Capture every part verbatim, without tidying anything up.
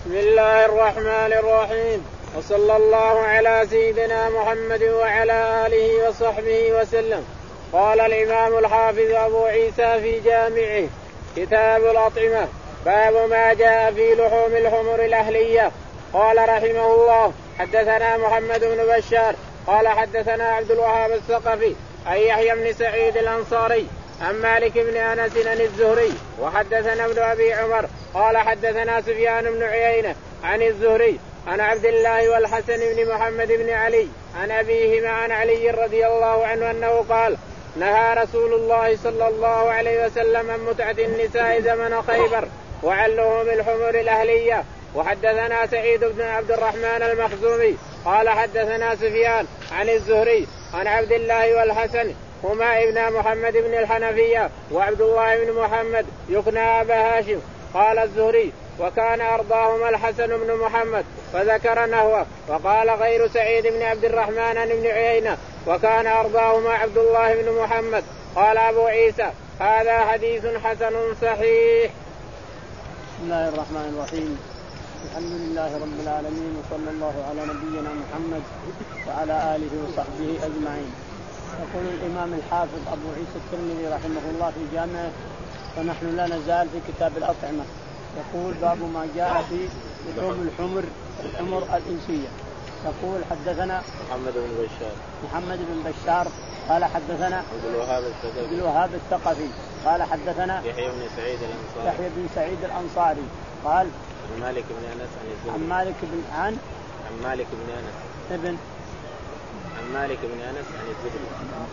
بسم الله الرحمن الرحيم، وصلى الله على سيدنا محمد وعلى آله وصحبه وسلم. قال الإمام الحافظ أبو عيسى في جامعه كتاب الأطعمة باب ما جاء في لحوم الحمر الأهلية. قال رحمه الله حدثنا محمد بن بشار قال حدثنا عبد الوهاب الثقفي عن يحيى بن سعيد الأنصاري عن مالك بن أنس عن الزهري وحدثنا ابن أبي عمر قال حدثنا سفيان بن عيينة عن الزهري عن عبد الله والحسن بن محمد بن علي عن أبيهما عن علي رضي الله عنه أنه قال نهى رسول الله صلى الله عليه وسلم عن متعة النساء زمن خيبر وعن لحوم الحمر الأهلية. وحدثنا سعيد بن عبد الرحمن المخزومي قال حدثنا سفيان عن الزهري عن عبد الله والحسن هما ابن محمد بن الحنفية وعبد الله بن محمد يكنى أبا هاشم. قال الزهري وكان أرضاهما الحسن بن محمد فذكر نحوه. وقال غير سعيد بن عبد الرحمن بن عيينة وكان أرضاهما عبد الله بن محمد. قال أبو عيسى هذا حديث حسن صحيح. بسم الله الرحمن الرحيم، الحمد لله رب العالمين، وصلى الله على نبينا محمد وعلى آله وصحبه أجمعين. يقول الإمام الحافظ أبو عيسى الترمذي رحمه الله في جامعه، ونحن لا نزال في كتاب الأطعمة. يقول باب ما جاء في لحوم الحمر الحمر الإنسية. يقول حدثنا محمد بن بشار محمد بن بشار قال حدثنا عبد الوهاب الثقفي عبد الوهاب الثقفي قال حدثنا يحيى بن سعيد الأنصاري يحيى بن سعيد الأنصاري قال عن مالك بن أنس عن الزهري عن مالك بن عن عن مالك بن أنس ابن عن مالك بن أنس عن الزهري.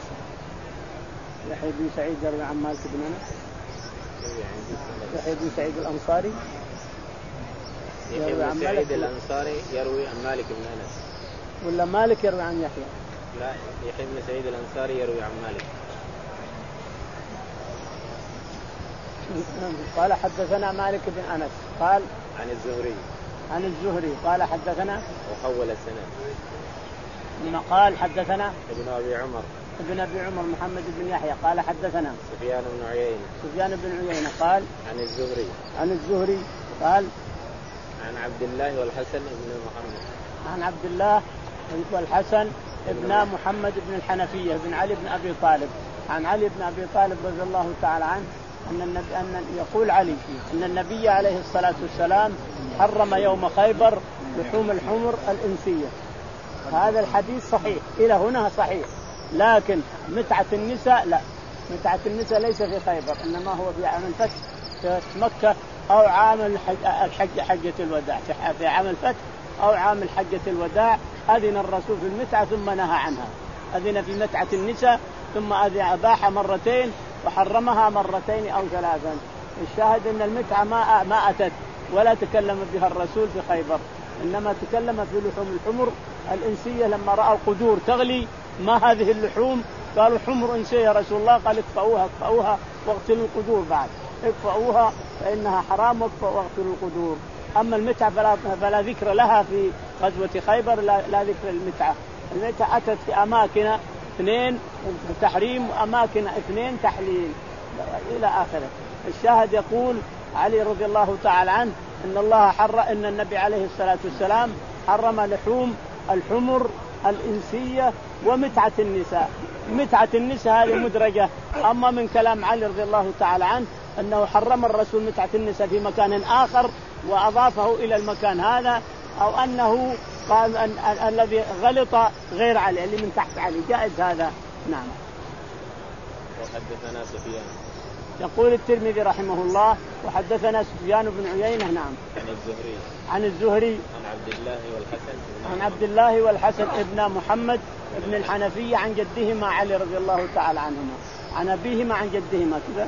يحيى بن سعيد يروي عن مالك بن أنس. يحيى بن سعيد الأنصاري يحيى بن سعيد الأنصاري يروي عن مالك بن أنس ولا مالك يروي عن يحيى؟ لا، يحيى بن سعيد الأنصاري يروي عن مالك. قال حدثنا مالك بن أنس قال عن الزهري عن الزهري قال حدثنا وحول السند. قال حدثنا ابن أبي عمر ابن أبي عمر محمد بن يحيى قال حدثنا سفيان بن عيينة سفيان بن عيينة قال عن الزهري عن الزهري قال عن عبد الله والحسن بن محمد عن عبد الله والحسن ابن محمد بن الحنفية بن علي بن أبي طالب عن علي بن أبي طالب رضي الله تعالى عنه أن النبي أن يقول علي أن النبي عليه الصلاة والسلام حرم يوم خيبر لحوم الحمر الإنسية. هذا الحديث صحيح إلى هنا صحيح، لكن متعة النساء لا، متعة النساء ليس في خيبر، إنما هو في عام الفتح في مكة أو عام الحج حجة الوداع، في عام الفتح أو عام الحجة الوداع أذن الرسول في المتعة ثم نهى عنها. أذن في متعة النساء ثم أباح مرتين وحرمها مرتين أو ثلاثا. الشاهد أن المتعة ما ما أتت ولا تكلم بها الرسول في خيبر، إنما تكلم في لحوم الحمر الإنسية لما رأى القدور تغلي. ما هذه اللحوم؟ قالوا حمر إنسية يا رسول الله. قال اكفؤوها اكفؤوها واغسلوا القدور، بعد اكفؤوها فإنها حرام واغسلوا القدور. أما المتعة فلا, فلا ذكر لها في غزوة خيبر، لا, لا ذكر المتعة. المتعة أتت في أماكن اثنين تحريم وأماكن اثنين تحليل إلى آخره. الشاهد يقول علي رضي الله تعالى عنه إن الله حرم إن النبي عليه الصلاة والسلام حرم لحوم الحمر الإنسية ومتعة النساء. متعة النساء هذه مدرجة. أما من كلام علي رضي الله تعالى عنه أنه حرم الرسول متعة النساء في مكان آخر وأضافه إلى المكان هذا، أو أنه قال أن الذي غلط غير علي اللي من تحت علي، جائز هذا. نعم. وحدثنا سفيان يقول الترمذي رحمه الله وحدثنا سفيان بن عيينة نعم عن الزهري عن الزهري عن عبد الله والحسن عن عبد الله والحسن ابن محمد ابن الحنفية عن جدهما علي رضي الله تعالى عنهما عن أبيهما عن جدهما كذا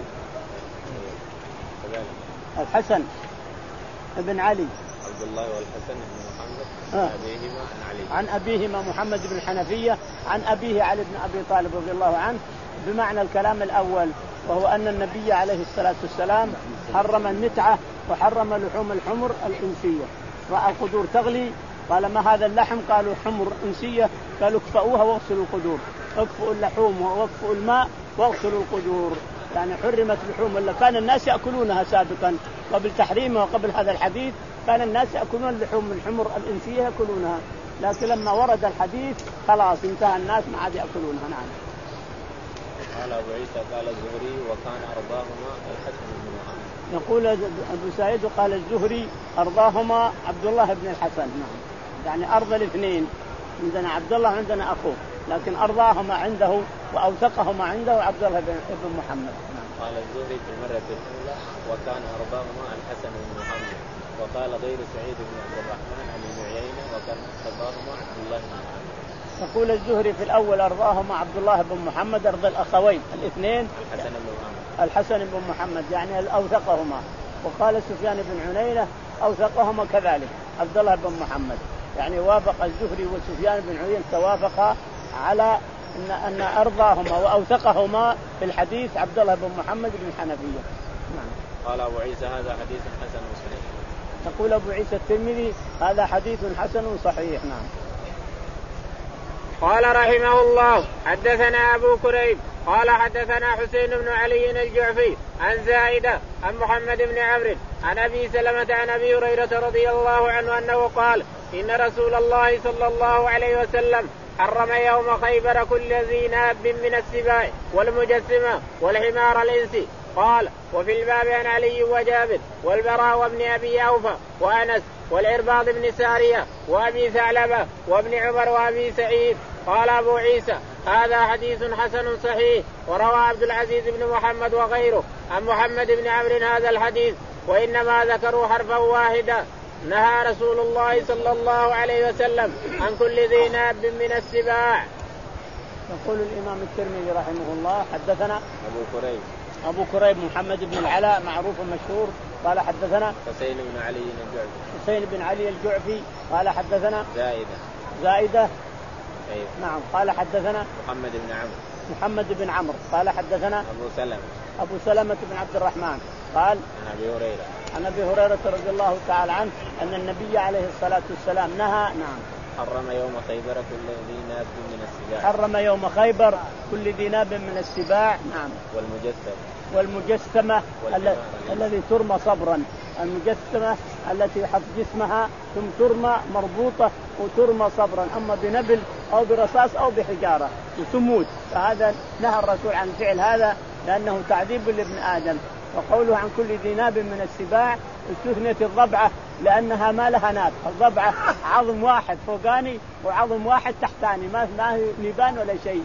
الحسن ابن علي عبد الله والحسن بن محمد آه. أبيهما عن علي عن أبيهما محمد بن الحنفية عن أبيه علي بن أبي طالب رضي الله عنه بمعنى الكلام الأول، وهو أن النبي عليه الصلاة والسلام حرم المتعة وحرم لحوم الحمر الإنسية. رأى القدور تغلي قال ما هذا اللحم؟ قالوا حمر إنسية. قالوا اكفؤوها واغسلوا القدور، اكفؤوا اللحوم واكفؤوا الماء واغسلوا القدور. يعني حرمت لحوم اللي كان الناس يأكلونها سابقا قبل تحريمها وقبل هذا الحديث، كان الناس يأكلون اللحوم من الحمر الإنسية يأكلونها، لكن لما ورد الحديث خلاص انتهى الناس ما عاد يأكلونها. نعم. قال أبو عيسى قال الزهري وكان أرضاهما الحسن بن محمد. يقول أبو سعيد قال الزهري أرضاهما عبد الله بن الحسن. نعم. يعني أرض الاثنين، عندنا عبد الله عندنا أخوه، لكن أرضاهما عنده وأوثقهما عنده عبد الله بن محمد. نعم. قال الزهري في المرة الأولى وكان أرضاهما الحسن بن محمد، وقال غير سعيد بن عبد الرحمن عن ابن عيينة وكان أرضاهما عبد الله بن محمد. يقول الزهري في الأول أرضاهما عبد الله بن محمد أرض الأخوين الاثنين الحسن بن محمد الحسن بن محمد يعني الأوثقهما. وقال سفيان بن عيينة أوثقهما كذلك عبد الله بن محمد. يعني وافق الزهري وسفيان بن عيينة توافقا على أن أن أرضاهما وأوثقهما في الحديث عبد الله بن محمد بن الحنفية. نعم. قال أبو عيسى هذا حديث حسن صحيح. يقول أبو عيسى الترمذي هذا حديث حسن صحيح. نعم. قال رحمه الله حدثنا أبو كريب قال حدثنا حسين بن علي الجعفي عن زائدة عن محمد بن عمرو عن أبي سلمة عن أبي هريرة رضي الله عنه أنه قال إن رسول الله صلى الله عليه وسلم حرم يوم خيبر كل ذي ناب من السباع والمجسمة والحمار الإنسي. قال وفي الباب عن علي وجابر والبراء وابن أبي أوفى وأنس والعرباض بن سارية وأبي ثعلبة وابن عمر وأبي سعيد. قال أبو عيسى هذا حديث حسن صحيح. وروى عبد العزيز بن محمد وغيره عن محمد بن عمرو هذا الحديث وإنما ذكروا حرفا واحدا. نهى رسول الله صلى الله عليه وسلم عن كل ذي ناب من السباع. يقول الإمام الترمذي رحمه الله حدثنا أبو كريب أبو كريب محمد بن العلاء معروف مشهور قال حدثنا حسين بن علي الجعفي حسين بن علي الجعفي قال حدثنا زائدة زائدة أيوه. نعم. قال حدثنا محمد بن عمرو محمد بن عمرو قال حدثنا أبو سلمة أبو سلمة بن عبد الرحمن قال عن أبي هريرة عن أبي هريرة رضي الله تعالى عنه أن النبي عليه الصلاة والسلام نهى. نعم. حرم يوم خيبر كل ذي ناب من السباع. حرم يوم خيبر كل ذي ناب من السباع. نعم. والمجسم والمجسمة الذي ترمى صبرا. المجسمة التي يحط جسمها ثم ترمى مربوطة وترمى صبرا، أما بنبل أو برصاص أو بحجارة وتموت. فهذا نهى الرسول عن فعل هذا لأنه تعذيب لابن آدم. وقوله عن كل ذي ناب من السباع استثنت الضبعة لأنها ما لها ناب. الضبعة عظم واحد فوقاني وعظم واحد تحتاني، ما هي نيبان ولا شيء،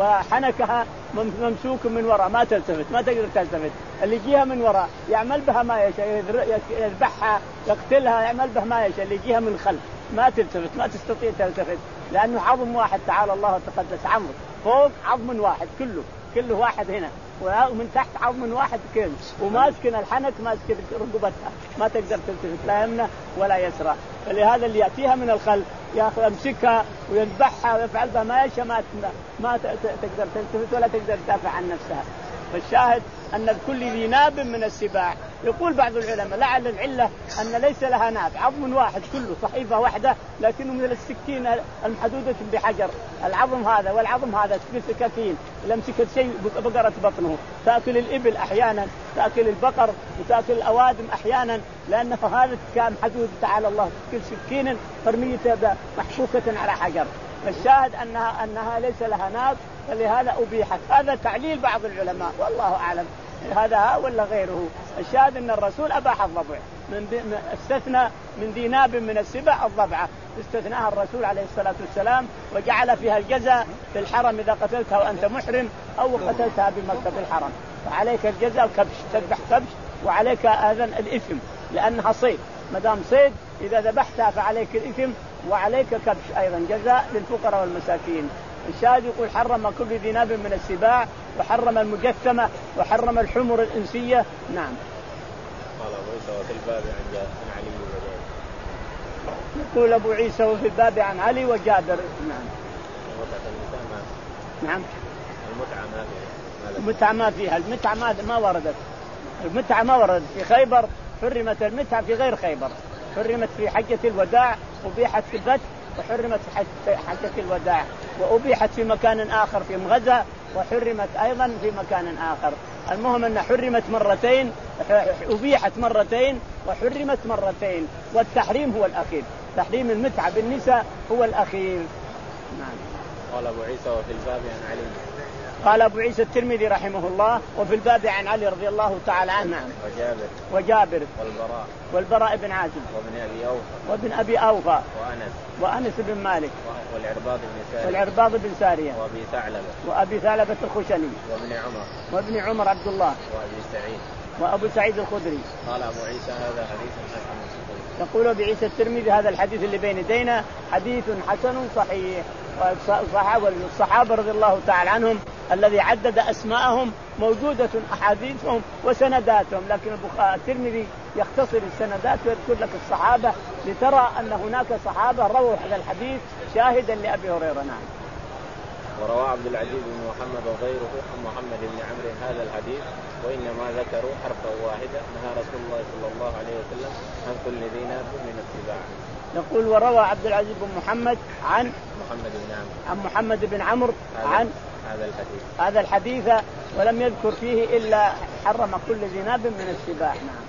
وحنكها ممسوك من وراء ما تلتفت، ما تقدر تلتفت. اللي يجيها من وراء يعمل بها ما يشاء، يذبحها يقتلها يعمل بها ما يشاء. اللي يجيها من خلف ما تلتفت، ما تستطيع تلتفت، لأنه عظم واحد تعالى الله وتقدس عمرو. فوق عظم واحد كله كله واحد هنا، ومن تحت عظم واحد كله، وماسكن الحنك ماسكن رقبتها ما تقدر تلتفت لا يمنى ولا يسرى. فلهذا اللي يأتيها من الخلف ياخذ يمسكها ويذبحها ويفعل بها ما يشاء، ما ما تقدر تلتفت ولا تقدر تدافع عن نفسها. فالشاهد أن كل ذي ناب من السباع. يقول بعض العلماء لعل العلة أن ليس لها ناب، عظم واحد كله صحيفة واحدة لكنه من السكين المحدودة بحجر. العظم هذا والعظم هذا سكاكين لمسكت شيء بقرة بطنه. تأكل الإبل أحيانا، تأكل البقر، وتأكل الأوادم أحيانا، لأنه هذا كان حدود تعالى الله كل سكين فرمية محفوكة على حجر. فالشاهد أنها أنها ليس لها ناب، فلهذا أبيحت. هذا تعليل بعض العلماء والله أعلم هذا ولا غيره. الشاهد أن الرسول أباح الضبع، من استثنى من ذي ناب من السبع الضبعة، استثناها الرسول عليه الصلاة والسلام وجعل فيها الجزاء في الحرم إذا قتلتها وأنت محرم أو قتلتها بمكة في الحرم، فعليك الجزاء كبش، تذبح كبش، وعليك أذن الإثم لأنها صيد. مدام صيد إذا ذبحتها فعليك الإثم وعليك كبش أيضا جزاء للفقراء والمساكين. الشاهد يقول حرم كل ذي ناب من السباع، وحرم المجسمة، وحرم الحمر الإنسية. نعم. قال أبو عيسى وفي الباب عن علي وجابر. يقول أبو عيسى وفي الباب عن علي وجابر. نعم. نعم. المتعة ما فيها. المتعة ما فيها. المتعة ما ما وردت. المتعة ما وردت في خيبر. حرمت المتعة في غير خيبر، حرمت في حجة الوداع وبيحت في الفتح، وحرمت في حجة الوداع وأبيحت في مكان آخر في مغزى، وحرمت أيضا في مكان آخر. المهم أن حرمت مرتين، أبيحت مرتين وحرمت مرتين، والتحريم هو الأخير، تحريم المتعة بالنساء هو الأخير. نعم. قال أبو عيسى وفي الباب عن علي. قال أبو عيسى الترمذي رحمه الله وفي الباب عن علي رضي الله تعالى عنه. نعم. وجابر. وجابر. والبراء. والبراء بن عازب. وابن أبي أوفى. وابن أبي أوفى. وأنس. وأنس بن مالك. والعرباض بن سارية. والعرباض بن سارية. وأبي ثعلبة. وأبي ثعلبة الخشني. وابن عمر. وابن عمر عبد الله. وأبي سعيد. وأبو سعيد الخدري. قال أبو عيسى هذا حديث حسن صحيح. يقول أبو عيسى الترمذي هذا الحديث اللي بين يدينا حديث حسن صحيح. والصحابة رضي الله تعالى عنهم الذي عدد أسماءهم موجودة أحاديثهم وسنداتهم، لكن الترمذي يختصر السندات ويذكر لك الصحابة لترى أن هناك صحابة رووا هذا الحديث شاهدا لأبي هريرة. نعم. وروى عبد العزيز بن محمد وغيره عن محمد بن عمرو هذا الحديث وإنما ذكروا حرفا واحدة نهى رسول الله صلى الله عليه وسلم عن كل ذي ناب من السباع. يقول وروى عبد العزيز بن محمد عن محمد بن عمرو عن محمد بن عمرو عن هذا الحديث هذا الحديث ولم يذكر فيه إلا حرم كل ذي ناب من السباع. نعم.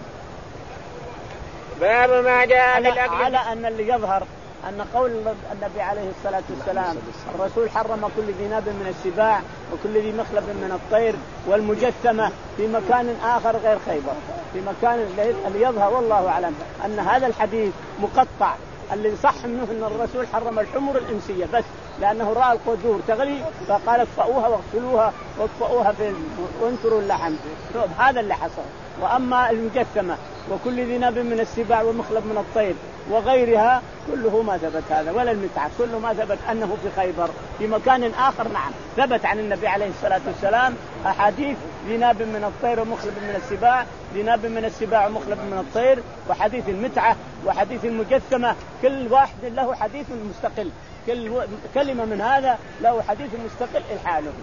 باب ما جاء على, بالأكل على أن اللي يظهر أن قول النبي عليه الصلاة والسلام الرسول حرم كل ذي ناب من السباع وكل ذي مخلب من الطير والمجسمة في مكان آخر غير خيبر، في مكان اللي يظهر والله أعلم أن هذا الحديث مقطع. اللي صح منه أن الرسول حرم الحمر الإنسية بس لأنه رأى القدور تغلي فقال اطفئوها واغسلوها واطفئوها وانثروا اللحم، هذا اللي حصل. وأما المجسمة وكل ذي ناب من السباع ومخلب من الطير وغيرها كله ما ثبت هذا، ولا المتعة كله ما ثبت أنه في خيبر في مكان آخر. نعم ثبت عن النبي عليه الصلاة والسلام أحاديث ذي ناب من الطير ومخلب من السباع، ذي ناب من السباع ومخلب من الطير، وحديث المتعة وحديث المجسمة، كل واحد له حديث مستقل، كل كلمة من هذا له حديث مستقل الحاله.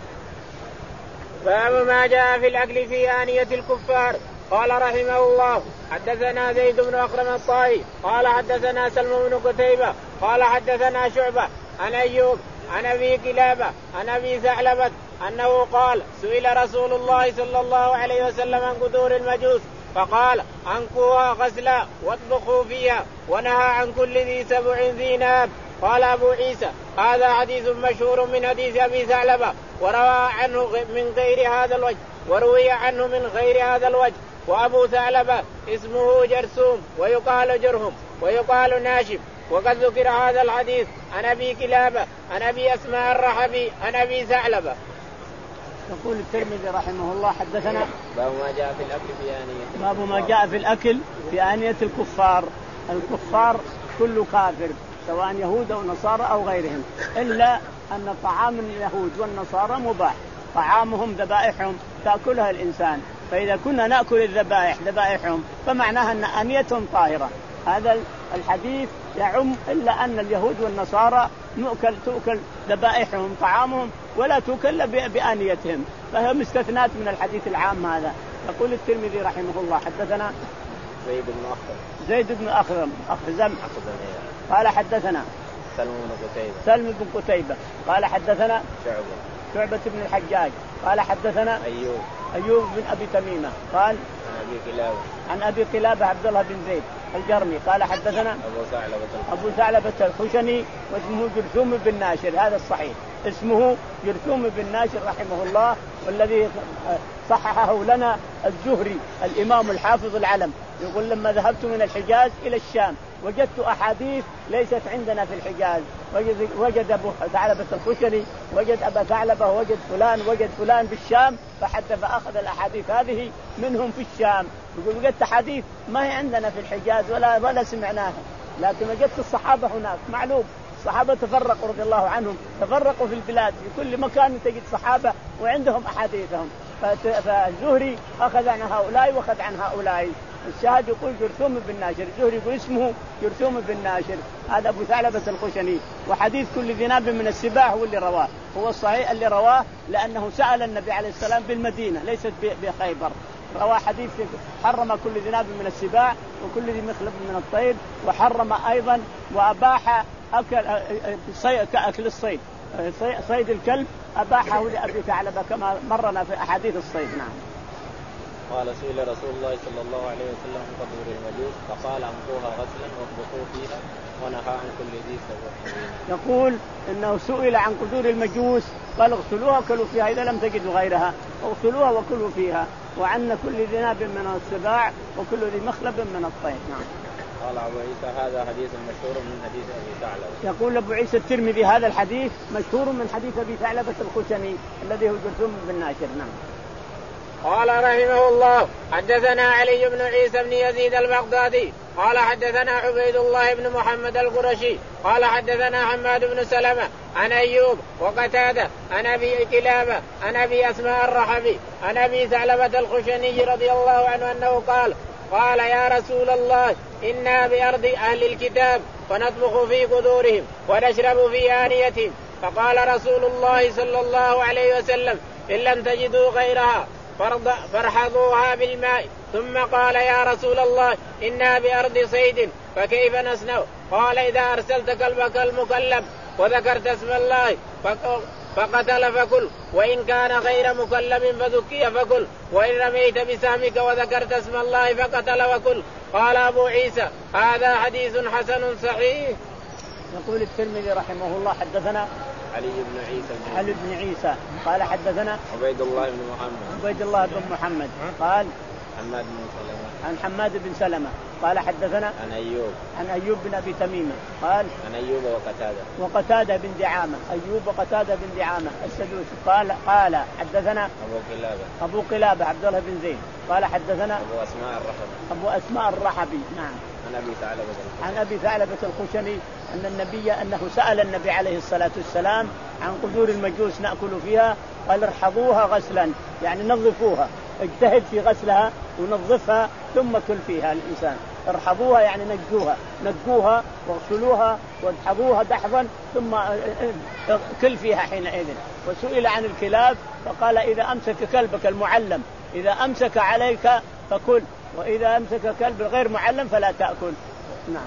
باب ما جاء في الأكل في آنية الكفار. قال رحمه الله حدثنا زيد بن أخرم الطائي قال حدثنا سلم بن قتيبة قال حدثنا شعبة عن أيوب عن أبي كلابة عن أبي ثعلبة أنه قال سئل رسول الله صلى الله عليه وسلم عن قدور المجوس فقال أنقوها غسلا واطبخوا فيها ونهى عن كل ذي سبع ذي ناب. قال أبو عيسى هذا حديث مشهور من حديث أبي ثعلبة وروى عنه من غير هذا الوجه وروي عنه من غير هذا الوجه. وأبو ثعلبة اسمه جرثوم ويقال جرهم ويقال ناشب. وقد ذكر هذا الحديث عن أبي كلابة عن أبي أسماء الرحبي عن أبي ثعلبة. يقول الترمذي رحمه الله حدثنا باب ما جاء في الأكل في آنية باب ما جاء في الأكل في آنية الكفار. الكفار كل كافر سواء يهود أو نصارى أو غيرهم، إلا أن طعام اليهود والنصارى مباح، طعامهم ذبائحهم تأكلها الإنسان، فإذا كنا نأكل الذبائح ذبائحهم فمعناها أن آنيتهم طاهرة. هذا الحديث يعم إلا أن اليهود والنصارى نؤكل تؤكل ذبائحهم طعامهم ولا تؤكل بآنيتهم، فهي مستثنات من الحديث العام هذا. يقول الترمذي رحمه الله حدثنا زيد بن أخرم زيد بن أخرم أخزم قال حدثنا سلم بن قتيبة سلم بن قتيبة قال حدثنا شعبة شعبة بن الحجاج قال حدثنا أيوب أيوب بن أبي تميمة قال عن أبي كلابة عن أبي قلابة عبد الله بن زيد الجرمي قال حدثنا أبو ثعلبة أبو ثعلبة الخشني واسمه جرثوم بن ناشر، هذا الصحيح اسمه جرثوم بن ناشر رحمه الله، والذي صححه لنا الزهري الإمام الحافظ العلم يقول لما ذهبت من الحجاز إلى الشام وجدت أحاديث ليست عندنا في الحجاز، وجد, وجد أبو ثعلبة الخشني وجد أبا ثعلبة وجد فلان وجد فلان بالشام فحتى فأخذ الأحاديث هذه منهم في الشام. يقول وجدت أحاديث ما هي عندنا في الحجاز ولا ولا سمعناها، لكن وجدت الصحابة هناك. معلوم الصحابة تفرقوا رضي الله عنهم، تفرقوا في البلاد في كل مكان تجد صحابة وعندهم أحاديثهم، فالزهري أخذ عن هؤلاء وأخذ عن هؤلاء. الشاهد يقول جرثوم بن ناشر، الزهري يقول اسمه جرثوم بن ناشر، هذا أبو ثعلبة الخشني. وحديث كل ذي ناب من السباع هو اللي رواه، هو الصحيح اللي رواه لأنه سأل النبي عليه السلام بالمدينة ليست بخيبر، رواه حديث حرم كل ذي ناب من السباع وكل ذي مخلب من الطير، وحرم أيضا وأباح أكل كأكل الصيد، صيد الكلب أباحه لأبي ثعلبة كما مرنا في أحاديث الصيد. نعم. قال سئل رسول الله صلى الله عليه وسلم عن قدور المجوس فقال أنقوها غسلا واطبخوا فيها ونهى عن كل ذي سبع. يقول إنه سئل عن قدور المجوس قال اغسلوها وكلوا فيها إذا لم تجدوا غيرها، اغسلوها وكلوا فيها، وعن كل ذي ناب من السباع وكل ذي مخلب من الطير. نعم. قال أبو عيسى هذا حديث مشهور من حديث أبي ثعلبة. يقول أبو عيسى الترمذي هذا الحديث مشهور من حديث أبي ثعلبة الخشني الذي هو جرثوم بن ناشر. نعم. قال رحمه الله حدثنا علي بن عيسى بن يزيد البغدادي قال حدثنا عبيد الله بن محمد القرشي قال حدثنا حماد بن سلمة عن أيوب وقتادة عن أبي كلابة عن أبي أسماء الرحبي عن أبي ثعلبة الخشني رضي الله عنه أنه قال قال يا رسول الله إنا بأرض أهل الكتاب فنطبخ في قدورهم ونشرب في آنيتهم، فقال رسول الله صلى الله عليه وسلم إن لم تجدوا غيرها فارحضوها بالماء، ثم قال يا رسول الله إنا بأرض صيد فكيف نصنع؟ قال إذا أرسلت كلبك المكلب وذكرت اسم الله فقتل فكل، وإن كان غير مكلب فذكي فكل، وإن رميت بسهمك وذكرت اسم الله فقتل فكل. قال أبو عيسى هذا حديث حسن صحيح. يقول الترمذي رحمه الله حدثنا علي بن عيسى علي بن عيسى قال حدثنا عبيد الله بن محمد عبيد الله بن محمد قال حماد بن سلمة عن حماد بن سلمة قال حدثنا عن أيوب عن أيوب بن أبي تميمة قال عن أيوب وقتادة وقتادة بن دعامة أيوب وقتادة بن دعامة السدوسي قال قال حدثنا أبو قلابة أبو قلابة عبد الله بن زيد قال حدثنا أبو أسماء الرحبي أبو أسماء الرحبي. نعم. عن أبي ثعلبة عن أبي ثعلبة الخشني أن النبي أنه سأل النبي عليه الصلاة والسلام عن قدور المجوس نأكل فيها، قال ارحضوها غسلا يعني نظفوها، اجتهد في غسلها ونظفها ثم كل فيها الإنسان. ارحضوها يعني نجوها نجوها واغسلوها وادحضوها دحضا ثم كل فيها حينئذ. وسئل عن الكلاب فقال إذا أمسك كلبك المعلم إذا أمسك عليك فكل، وإذا أمسك كلب غير معلم فلا تأكل. نعم.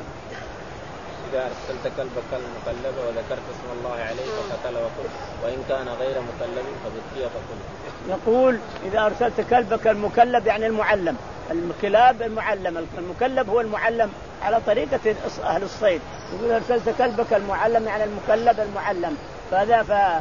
إذا أرسلت كلبك المكلب وذكرت اسم الله عليه فقتل وكل، وإن كان غير مكلب فذكي فكل. يقول إذا أرسلت كلبك المكلب يعني المعلم، الكلاب المعلم، المكلب هو المعلم على طريقة أهل الصيد. يقول أرسلت كلبك المعلم يعني المكلب المعلم، فذا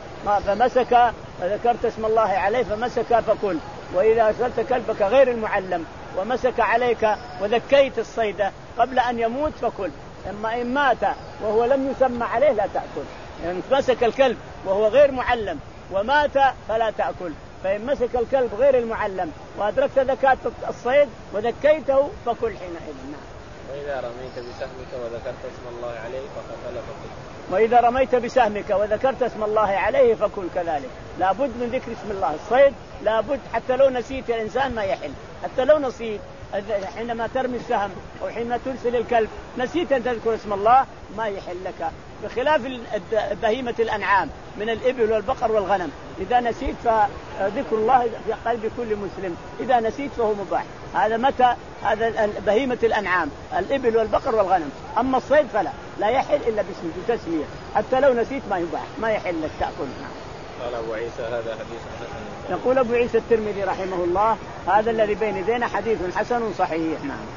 فمسك وذكرت اسم الله عليه فمسك فكل، وإذا أرسلت كلبك غير المعلم ومسك عليك وذكيت الصيد قبل أن يموت فكل، أما إن مات وهو لم يسمى عليه لا تأكل. يعني مسك الكلب وهو غير معلم ومات فلا تأكل، فإن مسك الكلب غير المعلم وأدركت ذكاة الصيد وذكيته فكل حينئذ. وإذا رميت بسهمك وذكرت اسم الله عليه فقتل فكل. وإذا رميت بسهمك وذكرت اسم الله عليه فكل كذلك. لابد من ذكر اسم الله. الصيد لابد حتى لو نسيت الإنسان ما يحل، حتى لو نسيت حينما ترمي السهم أو حينما ترسل الكلب نسيت أن تذكر اسم الله ما يحل لك، بخلاف بهيمة الأنعام من الإبل والبقر والغنم. إذا نسيت فذكر الله في قلب كل مسلم، إذا نسيت فهو مباح. هذا متى؟ هذا بهيمة الأنعام الإبل والبقر والغنم. أما الصيد فلا لا يحل إلا باسم تسمية، حتى لو نسيت ما يباح ما يحل لك تأكل. قال أبو عيسى هذا حديث حسن. يقول أبو عيسى الترمذي رحمه الله هذا الذي بين يدينا حديث حسن صحيح. نعم.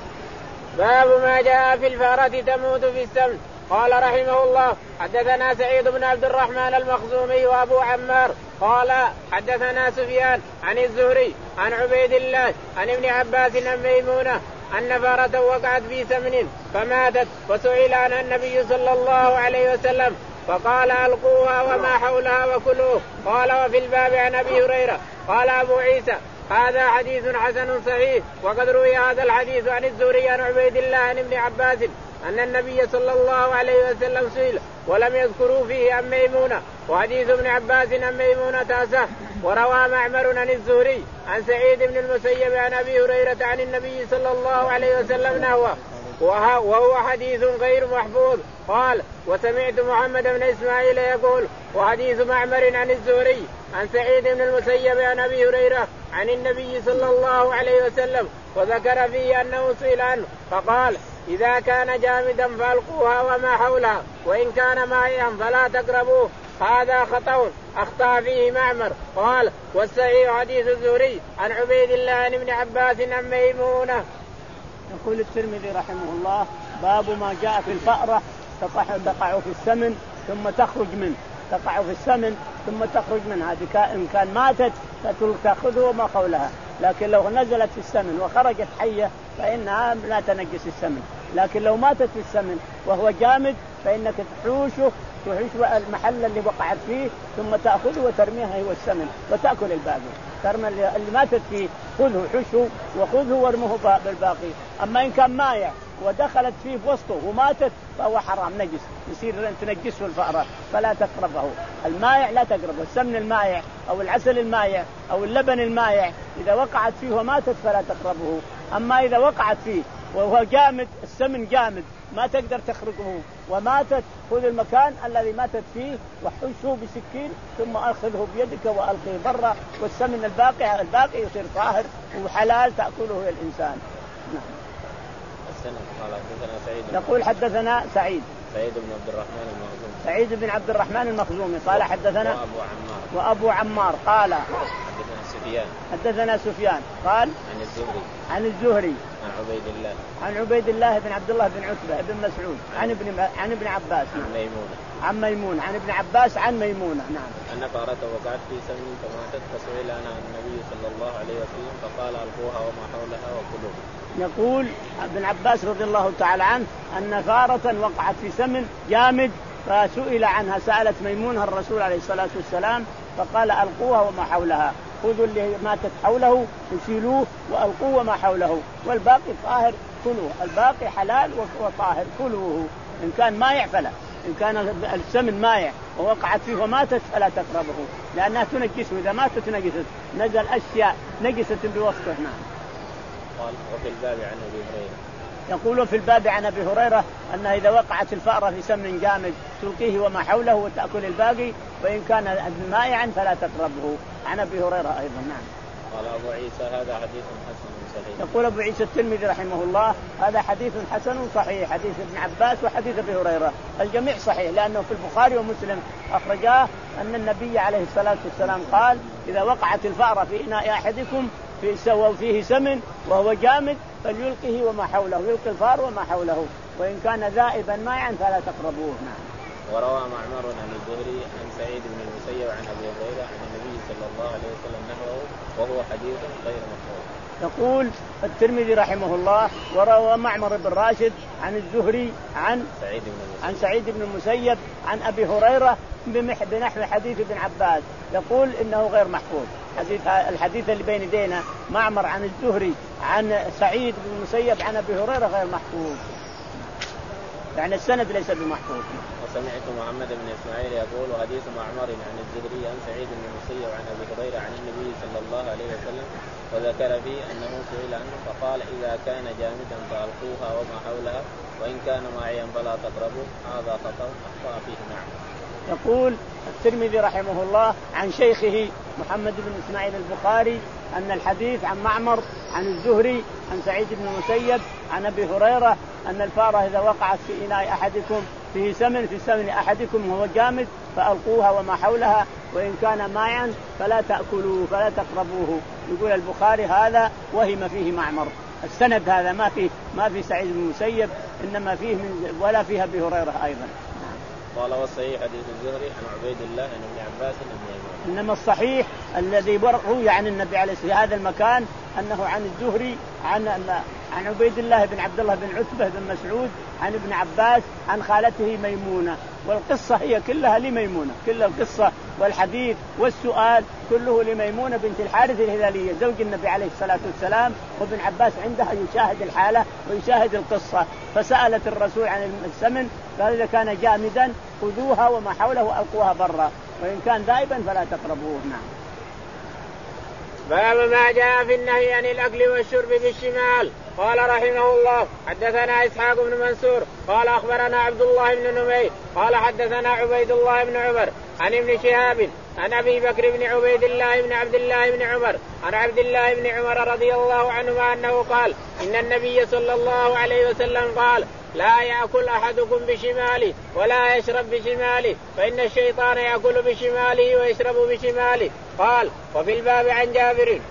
باب ما جاء في الفأرة تموت في السمن. قال رحمه الله حدثنا سعيد بن عبد الرحمن المخزومي وأبو عمار قال حدثنا سفيان عن الزهري عن عبيد الله عن ابن عباس عن ميمونة أن فأرة وقعت في سمن فماتت، فسئل عنها النبي صلى الله عليه وسلم فقال ألقوها وما حولها وكلوه. قال وفي الباب عن أبي هريرة. قال أبو عيسى هذا حديث حسن صحيح. وقد روي هذا الحديث عن الزهري عن عبيد الله عن ابن عباس أن النبي صلى الله عليه وسلم سئل ولم يذكروا فيه عن ميمونة، وحديث ابن عباس عن ميمونة أصح. وروى معمر عن الزهري عن سعيد بن المسيب عن أبي هريرة عن النبي صلى الله عليه وسلم نحوه وهو حديث غير محفوظ. قال وسمعت محمد بن إسماعيل يقول وحديث معمر عن الزهري عن سعيد بن المسيب عن أبي هريرة عن النبي صلى الله عليه وسلم، وذكر فيه أنه سئل عنه فقال إذا كان جامدا فألقوها وما حولها، وإن كان مائعا فلا تقربوه. هذا خطأ أخطأ فيه معمر. قال والصحيح حديث الزهري عن عبيد الله عن ابن عباس عن ميمونة. يقول الترمذي رحمه الله باب ما جاء في الفأرة تقع في السمن ثم تخرج منه، تقع في السمن ثم تخرج منه، هذه إن كان ماتت فتأخذه وما حولها، لكن لو نزلت في السمن وخرجت حية فإنها لا تنجس السمن، لكن لو ماتت في السمن وهو جامد فإنك تحوشه تحوش المحل اللي وقعت فيه ثم تأخذه وترميها هو السمن وتأكل الباقي. ترمي اللي ماتت فيه خذه حشه وخذه وارمه بالباقي. أما إن كان مايع ودخلت فيه بوسطه وماتت فهو حرام نجس، يصير تنجسه الفأرة فلا تقربه. المايع لا تقربه، السمن المايع أو العسل المايع أو اللبن المايع إذا وقعت فيه وماتت فلا تقربه. أما إذا وقعت فيه وهو جامد السمن جامد ما تقدر تخرجه وماتت خذ المكان الذي ماتت فيه وحشه بسكين ثم أخذه بيدك وألقيه برا، والسمن الباقي الباقي يصير طاهر وحلال تأكله الإنسان. نعم. يقول حدثنا سعيد سعيد بن عبد الرحمن المخزومي سعيد بن عبد الرحمن المخزومي قال حدثنا وأبو عمار وأبو عمار قال حدثنا سفيان حدثنا سفيان قال عن الزهري عن الزهري عن عبيد الله عن عبيد الله بن عبد الله بن عتبة بن مسعود عن ابن عن ابن عباس عن ميمونة عن ميمونة عن ابن عباس عن ميمونة. نعم. أن فأرة وقعت في سمن فماتت فسئل عنها النبي صلى الله عليه وسلم فقال ألقوها وما حولها وكلوها. يقول ابن عباس رضي الله تعالى عنه أن فارة وقعت في سمن جامد فسئل عنها، سألت ميمونة الرسول عليه الصلاة والسلام فقال ألقوها وما حولها، خذوا اللي ماتت حوله وشيلوه وألقوه وما حوله والباقي طاهر كلوه، الباقي حلال وطاهر كلوه. إن كان مايع فلا، إن كان السمن مايع ووقعت فيه وماتت فلا تقربه لأنها تنجسه، إذا ماتت تنجست نزل أشياء نجست بوسطه. نعم. قال وفي الباب عن أبي هريرة يقول في الباب عن أبي هريرة أنها إذا وقعت الفأرة في سمن جامد تلقيه وما حوله وتأكل الباقي، وإن كان مائعا فلا تقربه. عن أبي هريرة أيضا. نعم. قال أبو عيسى هذا حديث حسن صحيح. يقول أبو عيسى الترمذي رحمه الله هذا حديث حسن صحيح، حديث ابن عباس وحديث أبي هريرة الجميع صحيح، لأنه في البخاري ومسلم أخرجاه أن النبي عليه الصلاة والسلام قال إذا وقعت الفأرة في إناء أحدكم في سوى فيه سمن وهو جامد فليلقه وما حوله، يلقي الفار وما حوله، وإن كان ذائبا مائعا فلا تقربوه. نعم. وروى معمر عن الزهري عن سعيد بن المسيب عن أبي هريرة عن النبي صلى الله عليه وسلم نحوه وهو حديث غير مشهور. يقول الترمذي رحمه الله وروى معمر بن راشد عن الزهري عن سعيد بن عن سعيد بن المسيب عن أبي هريرة بنحو حديث ابن عباس، يقول إنه غير محفوظ. حديث الحديث اللي بين يدينا معمر عن الزهري عن سعيد بن المسيب عن أبي هريرة غير محفوظ، يعني السند ليس بمحفوظ. وسمعت محمد بن إسماعيل يقول حديث معمر عن الزهري عن سعيد بن المسيب عن أبي هريرة عن النبي صلى الله عليه وسلم وذكر فيه أنه سئل عنه فقال إذا كان جامدا فألقوها وما حولها وإن كان ماعيا فلا تقربوا، هذا خطأ أخطأ فيه معمر. يقول الترمذي رحمه الله عن شيخه محمد بن إسماعيل البخاري أن الحديث عن معمر عن الزهري عن سعيد بن المسيب عن أبي هريرة أن الفارة إذا وقعت في إناء أحدكم فيه سمن في سمن أحدكم وهو جامد فألقوها وما حولها وإن كان مائعا فلا تأكلوه فلا تقربوه. يقول البخاري هذا وهم فيه معمر، السند هذا ما فيه ما في سعيد بن المسيب إنما فيه من ولا فيها أبي هريرة أيضا. قال والصحيح حديث الزهري عن عبيد الله عن ابن عباس عن ميمونة. إنما الصحيح الذي روي عن النبي عليه الصلاة والسلام هذا المكان أنه عن الزهري عن عن عبيد الله بن عبد الله بن عتبة بن مسعود عن ابن عباس عن خالته ميمونة، والقصة هي كلها لميمونة، كل القصة والحديث والسؤال كله لميمونة بنت الحارث الهلالية زوج النبي عليه الصلاة والسلام، وابن عباس عندها يشاهد الحالة ويشاهد القصة، فسألت الرسول عن السمن قال إذا كان جامدا خذوها وما حوله وألقوها برا وإن كان ذائبا فلا تقربوه. نعم. باب ما جاء في النهي عن الأكل والشرب بالشمال. قال رحمه الله حدثنا إسحاق بن منصور قال أخبرنا عبد الله بن نمير قال حدثنا عبيد الله بن عمر عن ابن شهاب عن أبي بكر بن عبيد الله بن عبد الله بن عمر عن عبد الله بن عمر رضي الله عنهما أنه قال إن النبي صلى الله عليه وسلم قال لا يأكل أحدكم بشماله ولا يشرب بشماله فإن الشيطان يأكل بشماله ويشرب بشماله. قال وفي الباب عن جابر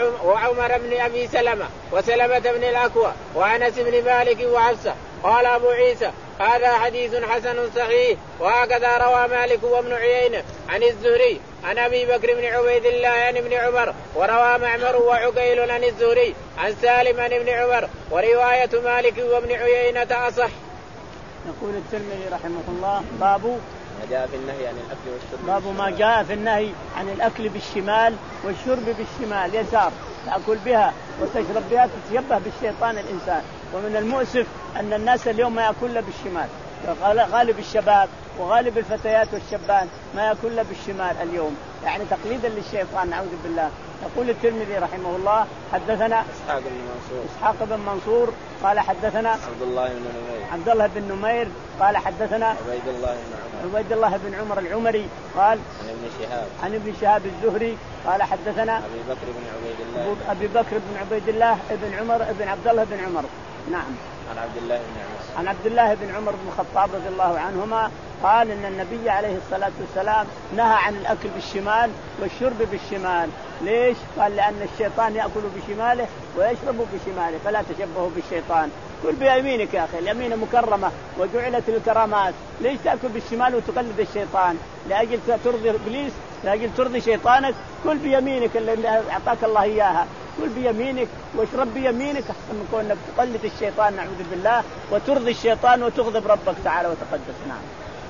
وعمر بن أبي سلمة وسلمة بن الأكوع وأنس بن مالك وحفصة. قال أبو عيسى هذا حديث حسن صحيح. وهكذا روى مالك وابن عيينة عن الزهري عن أبي بكر بن عبيد الله عن ابن عمر. وروى معمر وعقيل عن الزهري عن سالم عن ابن عمر. ورواية مالك وابن عيينة أصح. يقول الترمذي رحمه الله باب ما جاء في النهي عن الأكل والشرب. باب ما جاء في النهي عن الأكل بالشمال والشرب بالشمال يسار تأكل بها وتشرب بها تتشبه بالشيطان الإنسان. ومن المؤسف أن الناس اليوم يأكل بالشمال، غالب الشباب وغالب الفتيات والشبان ما يأكل بالشمال اليوم، يعني تقليدا للشيطان نعوذ بالله. يقول الترمذي رحمه الله حدثنا إسحاق بن منصور إسحاق بن منصور قال حدثنا عبد الله بن نمير عبد الله بن نمير قال حدثنا عبيد الله بن عمر عبيد الله بن عمر العمري قال عن ابن شهاب عن ابن شهاب الزهري قال حدثنا أبي بكر بن عبيد الله أبي بكر بن عبيد الله ابن عمر ابن عبد الله بن عمر. نعم. عن عبد الله بن عمر عن عبد الله بن عمر بن الخطاب رضي الله عنهما قال إن النبي عليه الصلاة والسلام نهى عن الأكل بالشمال والشرب بالشمال. ليش؟ قال لأن الشيطان يأكل بشماله ويشرب بشماله فلا تشبهوا بالشيطان. كل بيمينك يا أخي، اليمين مكرمة وجعلت الكرامات. ليش تأكل بالشمال وتقلد الشيطان؟ لأجل ترضي إبليس، لأجل ترضي شيطانك. كل بيمينك اللي أعطاك الله إياها، كل بيمينك واشرب بيمينك أحسن من كونك تقلد الشيطان نعوذ بالله وترضي الشيطان وتغضب ربك تعالى وتقدس. نعم.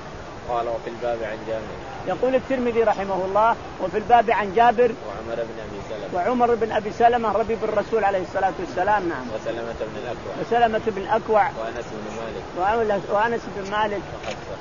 قال وفي الباب عن جابر. يقول الترمذي رحمه الله وفي الباب عن جابر وعمر بن أبي سلمة وعمر بن أبي سلمة ربيب الرسول عليه الصلاة والسلام. نعم. وسلمة بن الأكوع وسلمة بن الأكوع وأنس بن مالك وأنس بن مالك وحفصة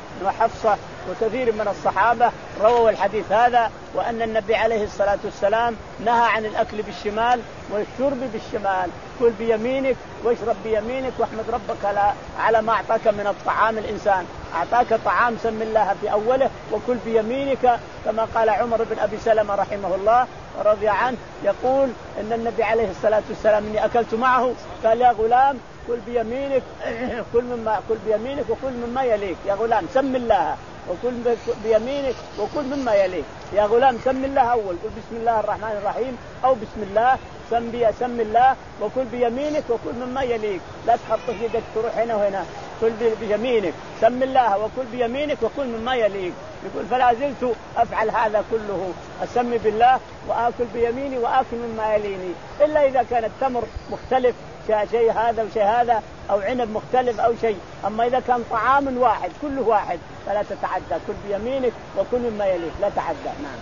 وحفصة وكثير من الصحابة رووا الحديث هذا، وأن النبي عليه الصلاة والسلام نهى عن الأكل بالشمال والشرب بالشمال. كل بيمينك واشرب بيمينك واحمد ربك على على ما أعطاك من الطعام. الإنسان أعطاك طعام سم الله في أوله وكل بيمينك، كما قال عمر بن أبي سلمة رحمه الله ورضي عنه يقول إن النبي عليه الصلاة والسلام إني أكلت معه قال يا غلام كل بيمينك كل مما كل بيمينك وكل مما يليك. يا غلام سم الله وكل بيمينك وكل مما يليك. يا غلام سم الله أول، قل بسم الله الرحمن الرحيم أو بسم الله سم بي سم الله وكل بيمينك وكل مما يليك. لا تحط في يدك تروح هنا وهنا، كل بيمينك سم الله وكل بيمينك وكل مما يليك. يقول فلا زلت أفعل هذا كله، أسمي بالله وآكل بيميني وآكل مما يليني، إلا إذا كان التمر مختلف شيء هذا وشيء هذا أو عنب مختلف أو شيء. أما إذا كان طعام واحد كله واحد فلا تتعدى، كل بيمينك وكل مما يليك لا تعدى. نعم.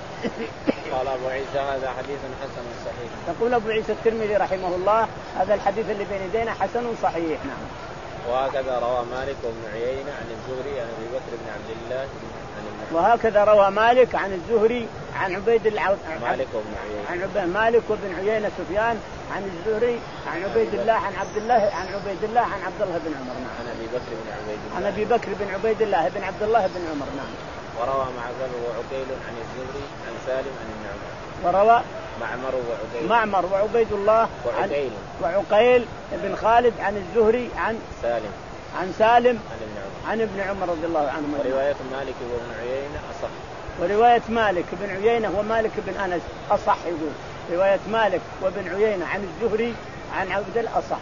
قال أبو عيسى هذا حديث حسن صحيح. يقول أبو عيسى الترمذي رحمه الله هذا الحديث اللي بين يدينا حسن صحيح. نعم. وهكذا روى مالك وابن عيينة عن الزهري عن أبي بكر بن عبد الله عن وهكذا روى مالك عن الزهري عن عبيد الع... مالك وابن عيينة عن عبيد مالك وابن عيينة سفيان عن الزهري عن عبيد الله عن عبد الله عن عبيد الله عن عبد الله بن عمر. نعم. عن أبي بكر بن عبيد الله عن أبي بكر بن عبيد الله بن عبد الله بن عمر. نعم. وروى معمر وعقيل عن الزهري عن سالم عن ابن عمر. وروى معمر وعقيل معمر وعبيد الله وعقيل وعقيل بن خالد عن الزهري عن سالم عن سالم عن ابن عمر عن ابن عمر رضي الله عنه. ورواية مالك وابن عيينة أصح. ورواية مالك بن عيينة ومالك بن أنس أصح. يقول رواية مالك وابن عيينة عن الزهري عن عبد الأصح.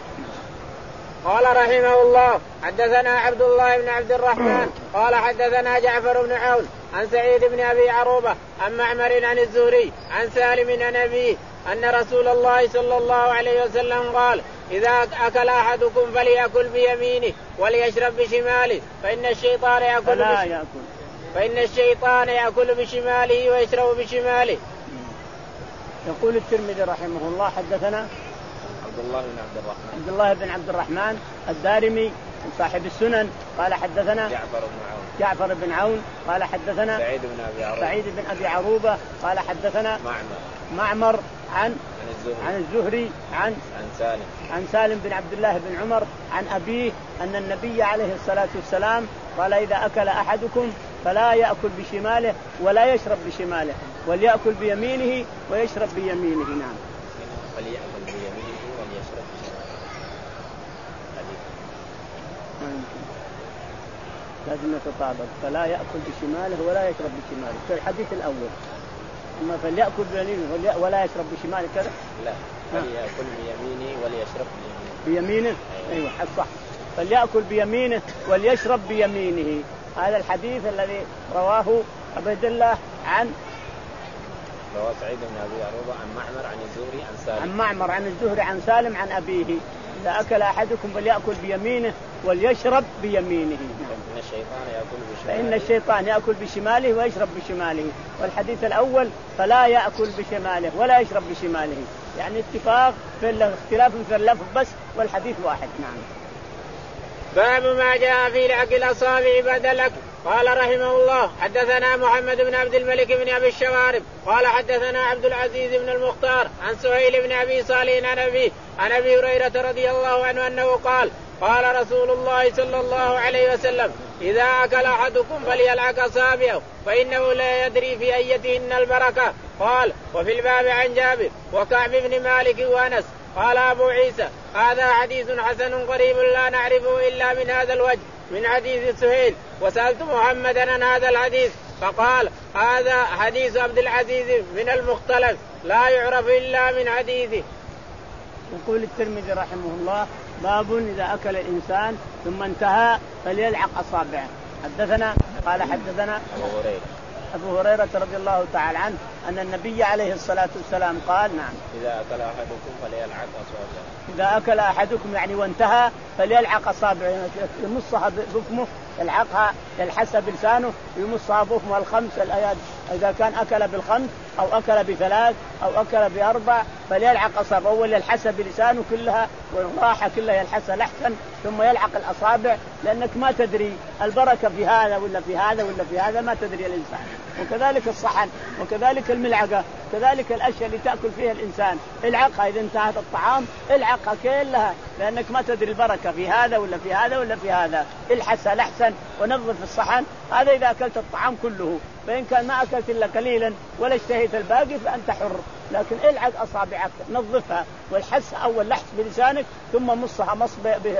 قال رحمه الله حدثنا عبد الله بن عبد الرحمن قال حدثنا جعفر بن عون عن سعيد بن أبي عروبة عن معمر عن الزهري عن سالم عن أبيه أن رسول الله صلى الله عليه وسلم قال إذا أكل أحدكم فليأكل بيمينه وليشرب بشماله فإن الشيطان يأكل لا بش... يأكل فإن الشيطان يأكل بشماله ويشرب بشماله. يقول الترمذي رحمه الله حدثنا عبد الله بن عبد الرحمن عبد الله بن عبد الرحمن الدارمي صاحب السنن قال حدثنا جعفر بن عون جعفر بن عون قال حدثنا سعيد بن أبي عروبة سعيد بن أبي عروبة قال حدثنا معمر معمر عن عن الزهري عن الزهري عن عن سالم عن سالم بن عبد الله بن عمر عن أبيه أن النبي عليه الصلاة والسلام قال إذا أكل أحدكم فلا يأكل بشماله ولا يشرب بشماله وليأكل بيمينه ويشرب بيمينه. نعم. وليأكل بيمينه وليشرب بشماله. لازم نتطابق. فلا يأكل بشماله ولا يشرب بشماله كالحديث الأول. أما فليأكل بيمينه ولا يشرب بشماله كذا. لا فليأكل بيمينه وليشرب بيمينه. بيمينه أيوة صح. فليأكل بيمينه وليشرب بيمينه. هذا الحديث الذي رواه عبد الله عن رواه سعيد بن أبي عروبة عن معمر عن الزهري عن سالم. عن معمر عن الزهري عن سالم عن أبيه إذا أكل أحدكم فليأكل بيمينه وليشرب بيمينه. فإن الشيطان يأكل بشماله. فإن الشيطان يأكل بشماله ويشرب بشماله. والحديث الأول فلا يأكل بشماله ولا يشرب بشماله يعني اتفاق في الاختلاف في اللفظ بس والحديث واحد. نعم. باب ما جاء في لعق الأصابع بعد الأكل. قال رحمه الله حدثنا محمد بن عبد الملك بن أبي الشوارب قال حدثنا عبد العزيز بن المختار عن سهيل بن أبي صالح عن أبيه عن أبي هريرة رضي الله عنه أنه قال قال رسول الله صلى الله عليه وسلم إذا أكل أحدكم فليلعق أصابعه فإنه لا يدري في أيتهن البركة. قال وفي الباب عن جابر وكعب بن مالك وأنس. قال أبو عيسى هذا حديث حسن قريب لا نعرفه إلا من هذا الوجه من حديث سهيل. وسألت محمدا عن هذا الحديث فقال هذا حديث عبد العزيز من المختلف لا يعرف إلا من حديثه. يقول الترمذي رحمه الله باب إذا أكل الإنسان ثم انتهى فليلعق أصابعه. حدثنا قال حدثنا أبو هريرة أبو هريرة رضي الله تعالى عنه أن النبي عليه الصلاة والسلام قال نعم إذا أكل أحدكم فليلعق أصابعه. إذا أكل أحدكم يعني وانتهى فليلعق أصابعه يمصها بفمه يلعقها يلحسها بلسانه يمصها بفمه الخمس الأياد إذا كان أكل بالخمس أو أكل بثلاث أو أكل بأربع فليلعق أصابعه. أول يلحسها بلسانه كلها والراحة كلها يلحسها لحسا ثم يلعق الأصابع لأنك ما تدري البركة في هذا ولا في هذا ولا في هذا ما تدري الإنسان. وكذلك الصحن وكذلك الملعقة كذلك الأشياء اللي تأكل فيها الإنسان العقها إذا انتهت الطعام العقها كلها لأنك ما تدري البركة في هذا ولا في هذا ولا في هذا. الحسها لحسا ونظف الصحن هذا إذا أكلت الطعام كله. فإن كان ما أكلت إلا قليلا ولا اشتهيت الباقي فأنت حر. لكن العق أصابعك نظفها والحس أول لحس بلسانك ثم مصها مص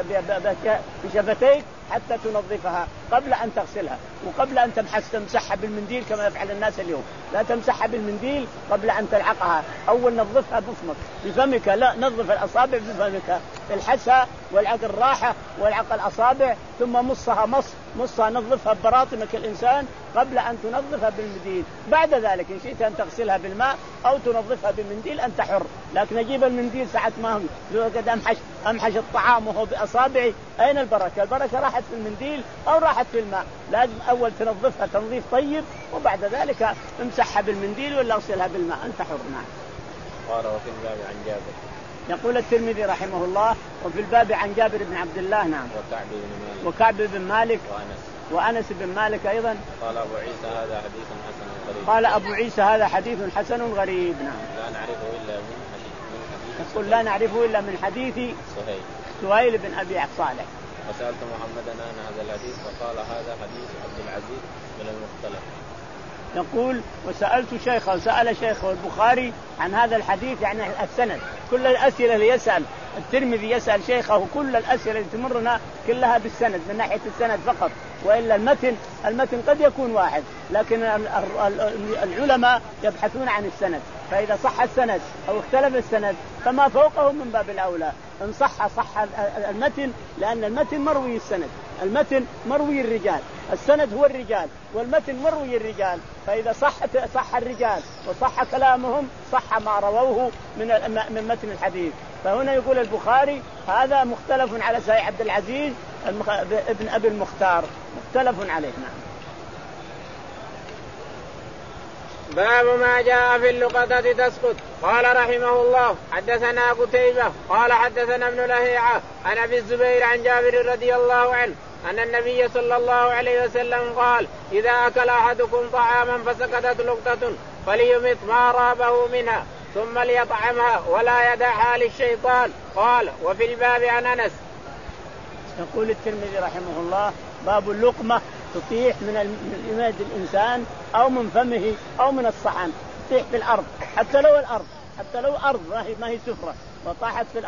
بشفتيك حتى تنظفها قبل أن تغسلها وقبل أن تمحس تمسحها بالمنديل كما يفعل الناس اليوم. لا تمسحها بالمنديل قبل أن تلعقها. أول نظفها بفمك بفمك لا نظف الأصابع بفمك الحسها والعق الراحة والعق الأصابع ثم مصها مص مصها نظفها ببراطنك الإنسان قبل أن تنظفها بالمنديل. بعد ذلك إن شئت أن تغسلها بالماء أو تنظفها بالمنديل أنت حر. لكن أجيب المنديل ساعة ما هم لو قد أمحش أمحش الطعام وهو بأصابعي أين البركة؟ البركة راحت في المنديل أو راحت في الماء. لازم أول تنظفها تنظيف طيب وبعد ذلك امسحها بالمنديل ولا اغسلها بالماء أنت حر. نعم. قال وفي الباب عن جابر. يقول الترمذي رحمه الله وفي الباب عن جابر بن عبد الله. نعم. وكعب بن مالك. وكعب بن مالك وأنس. وأنس بن مالك أيضا. قال أبو عيسى هذا حديث حسن غريب. قال أبو عيسى هذا حديث حسن غريب. نعم. لا نعرفه إلا من حديث. يقول لا نعرفه إلا من حديث سهيل. سهيل بن أبي صالح. وسألت محمدا عن هذا الحديث فقال هذا حديث عبد العزيز من المختلف. يقول وسألت شيخه سأل شيخه البخاري عن هذا الحديث يعني السند كل الأسئلة اللي يسأل الترمذي يسأل شيخه كل الأسئلة اللي تمرنا كلها بالسند من ناحية السند فقط وإلا المتن المتن قد يكون واحد لكن العلماء يبحثون عن السند. فإذا صح السند أو اختلف السند فما فوقه من باب الأولى. إن صح صح المتن لأن المتن مروي السند المتن مروي الرجال السند هو الرجال والمتن مروي الرجال. فإذا صح صح الرجال وصح كلامهم صح ما رووه من من متن الحديث. فهنا يقول البخاري هذا مختلف على سعيد عبد العزيز ابن أبي المختار مختلف عليه. نعم. باب ما جاء في اللقطة تسقط. قال رحمه الله حدثنا قتيبة قال حدثنا ابن لهيعة عن أبي الزبير عن جابر رضي الله عنه أن النبي صلى الله عليه وسلم قال إذا أكل أحدكم طعاما فسقطت لقطة فليمط ما رابه منها ثم ليطعمها ولا يدعها للشيطان. قال وفي الباب عن أنس. يقول الترمذي رحمه الله باب اللقمة تطيح من يد الإنسان أو من فمه أو من الصحن تطيح في الأرض حتى لو الأرض حتى لو أرض ما هي ما هي سفرة وطاحت في الأرض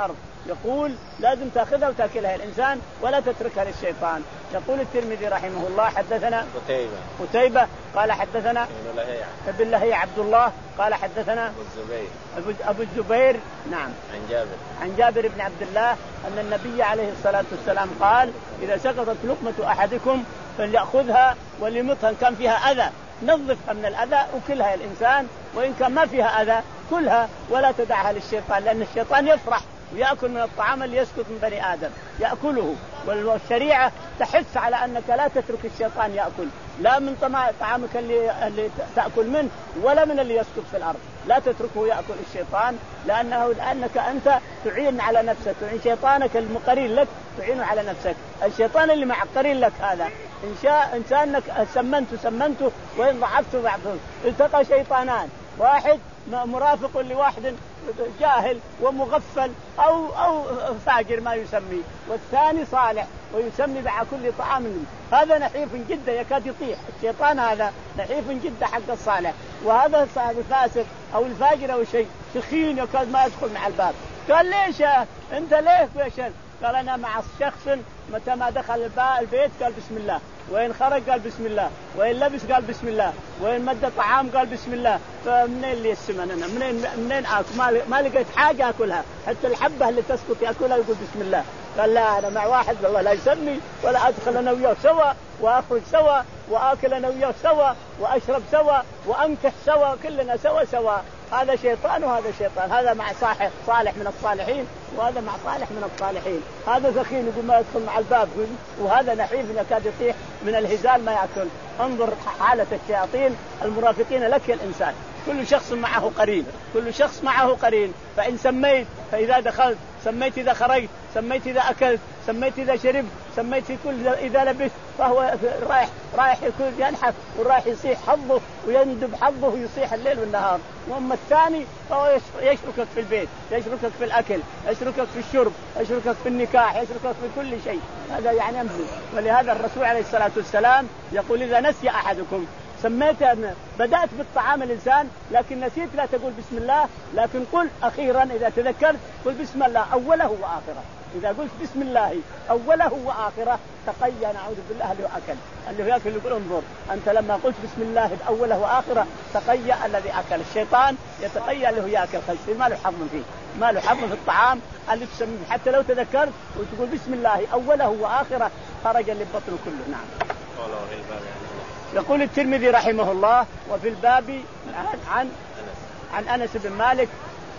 يقول لازم تأخذها وتأكلها الإنسان ولا تتركها للشيطان. يقول الترمذي رحمه الله حدثنا قتيبة قتيبة قال حدثنا ابن لهيعة ابن لهيعة عبد الله قال حدثنا أبو الزبير أبو, أبو الزبير نعم عن جابر عن جابر بن عبد الله أن النبي عليه الصلاة والسلام قال إذا سقطت لقمة أحدكم فليأخذها وليمطها كان فيها أذى نظفها من الأذى وكلها الإنسان، وإن كان ما فيها أذى كلها ولا تدعها للشيطان، لأن الشيطان يفرح ويأكل من الطعام اللي يسقط من بني آدم يأكله. والشريعة تحث على أنك لا تترك الشيطان يأكل لا من طعامك اللي, اللي تأكل منه ولا من اللي يسقط في الأرض، لا تتركه يأكل الشيطان، لأنه لأنك أنت تعين على نفسك، تعين شيطانك المقرين لك تعينه على نفسك. الشيطان اللي مع قرين لك هذا إن شاء إنسانك سمنته سمنته وإن ضعفته ضعفته. التقى شيطانان، واحد مرافق لواحد جاهل ومغفل أو أو فاجر ما يسمي، والثاني صالح ويسمي مع كل طعام. هذا نحيف جدا يكاد يطيح، الشيطان هذا نحيف جدا حق الصالح، وهذا الفاسق أو الفاجر أو شيء سخين يكاد ما يدخل مع الباب. قال ليش أنت ليه يا شيخ؟ قال أنا مع شخص متى ما دخل البيت قال بسم الله، وين خرج قال بسم الله، وين لبس قال بسم الله، وين مد طعام قال بسم الله. فمنين اللي يسمن أنا منين منين آكل؟ ما لقيت حاجة أكلها، حتى الحبة اللي تسقط يأكلها يقول بسم الله. قال لا أنا مع واحد والله لا يسمي ولا أدخل أنا وياه سوا وأخرج سوا وآكل أنا وياه سوا وأشرب سوا وأنكح سوا، كلنا سوا سوا. هذا شيطان وهذا شيطان، هذا مع صالح صالح من الصالحين وهذا مع صالح من الصالحين. هذا سخين يقول ما يدخل مع الباب، وهذا نحيف يكاد يطيح من الهزال ما يأكل. انظر حالة الشياطين المرافقين لك يا الإنسان، كل شخص معه قرين، كل شخص معه قرين. فإن سميت فإذا دخلت، سميت إذا خرجت، سميت إذا أكلت، سميت إذا شربت، سميت كل إذا لبست، فهو رايح رايح يكون ينحف ورايح يصيح حظه ويندب حظه ويصيح الليل والنهار. وأما الثاني فهو يشركك في البيت، يشركك في الأكل، يشركك في الشرب، يشركك في النكاح، يشركك في كل شيء. هذا يعني أمثل. ولهذا الرسول عليه الصلاة والسلام يقول إذا نسي أحدكم، سميت بدأت بالطعام الإنسان لكن نسيت لا تقول بسم الله، لكن قل أخيرا إذا تذكرت قل بسم الله أوله وآخره. إذا قلت بسم الله أوله وآخره تقيا نعوذ بالله اللي أكل، اللي يأكل يقول انظر أنت لما قلت بسم الله أوله وآخره تقيا الذي أكل. الشيطان يتقيا له يأكل خير، ما له حظ فيه، ما له حظ في الطعام اللي تسميه. حتى لو تذكرت وتقول بسم الله أوله وآخره خرج اللي بطنه كله. نعم. يقول الترمذي رحمه الله وفي الباب عن عن, عن أنس بن مالك.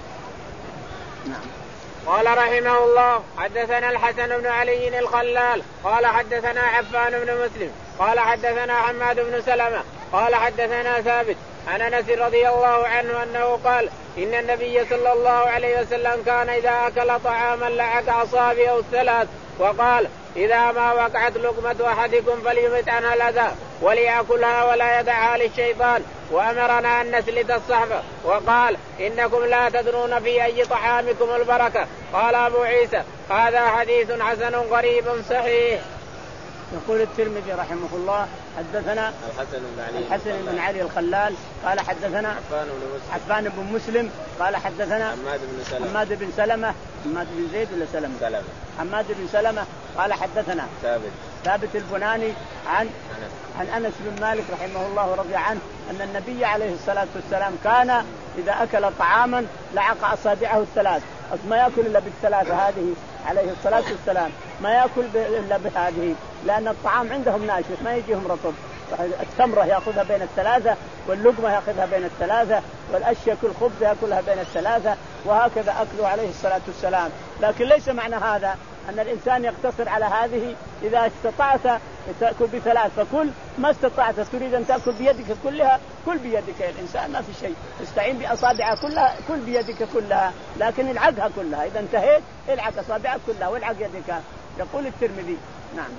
نعم. قال رحمه الله حدثنا الحسن بن علي الخلال قال حدثنا عفان بن مسلم قال حدثنا حماد بن سلمة قال حدثنا ثابت عن أنس رضي الله عنه أنه قال إن النبي صلى الله عليه وسلم كان إذا أكل طعاما لعق أصابعه الثلاث وقال إذا ما وقعت لقمة أحدكم فليمت عنها الأذى وليأكلها ولا يدعها للشيطان، وأمرنا أن نسلت الصحبة وقال إنكم لا تدرون في أي طعامكم البركة. قال أبو عيسى هذا حديث حسن غريب صحيح. يقول الترمذي رحمه الله حدثنا الحسن بن علي الحسن بن علي الخلال قال حدثنا عفان بن مسلم عفان بن مسلم قال حدثنا حماد بن سلمة حماد بن سلمة حماد بن زيد ولا سلمة سلمة حماد بن سلمة قال حدثنا ثابت ثابت البناني عن أنس عن أنس بن مالك رحمه الله ورضي عنه أن النبي عليه الصلاة والسلام كان إذا أكل طعاما لعق أصابعه الثلاث، ما يأكل إلا بالثلاثة هذه عليه الصلاة والسلام، ما يأكل إلا بهذه، لأن الطعام عندهم ناشف ما يجيهم رطب. التمرة يأخذها بين الثلاثة، واللقمة يأخذها بين الثلاثة، والأشياء كل خبز يأكلها بين الثلاثة، وهكذا أكله عليه الصلاة والسلام. لكن ليس معنى هذا أن الإنسان يقتصر على هذه. إذا استطعت تأكل بثلاث فكل، ما استطعت تريد أن تأكل بيدك كلها كل بيدك يا الإنسان، ما في شيء، استعين بأصابعها كلها كل بيدك كلها، لكن العقها كلها. إذا انتهيت العق أصابعك كلها والعق يدك. يقول الترمذي. نعم.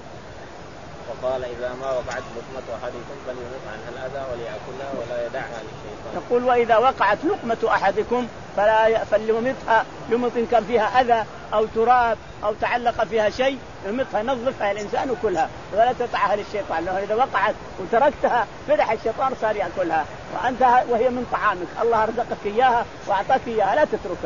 وقال إذا ما وقعت لقمة أحدكم فليمت عنها الأذى وليأكلها ولا يدعها للشيطان. يقول وإذا وقعت لقمة أحدكم فلا فليمتها، لمط كان فيها أذى أو تراب أو تعلق فيها شيء يمتها، نظفها الإنسان وكلها ولا تطعها للشيطان، لأنه إذا وقعت وتركتها فرح الشيطان صار يأكلها، وأنت وهي من طعامك الله رزقك إياها وأعطاك إياها لا تتركها.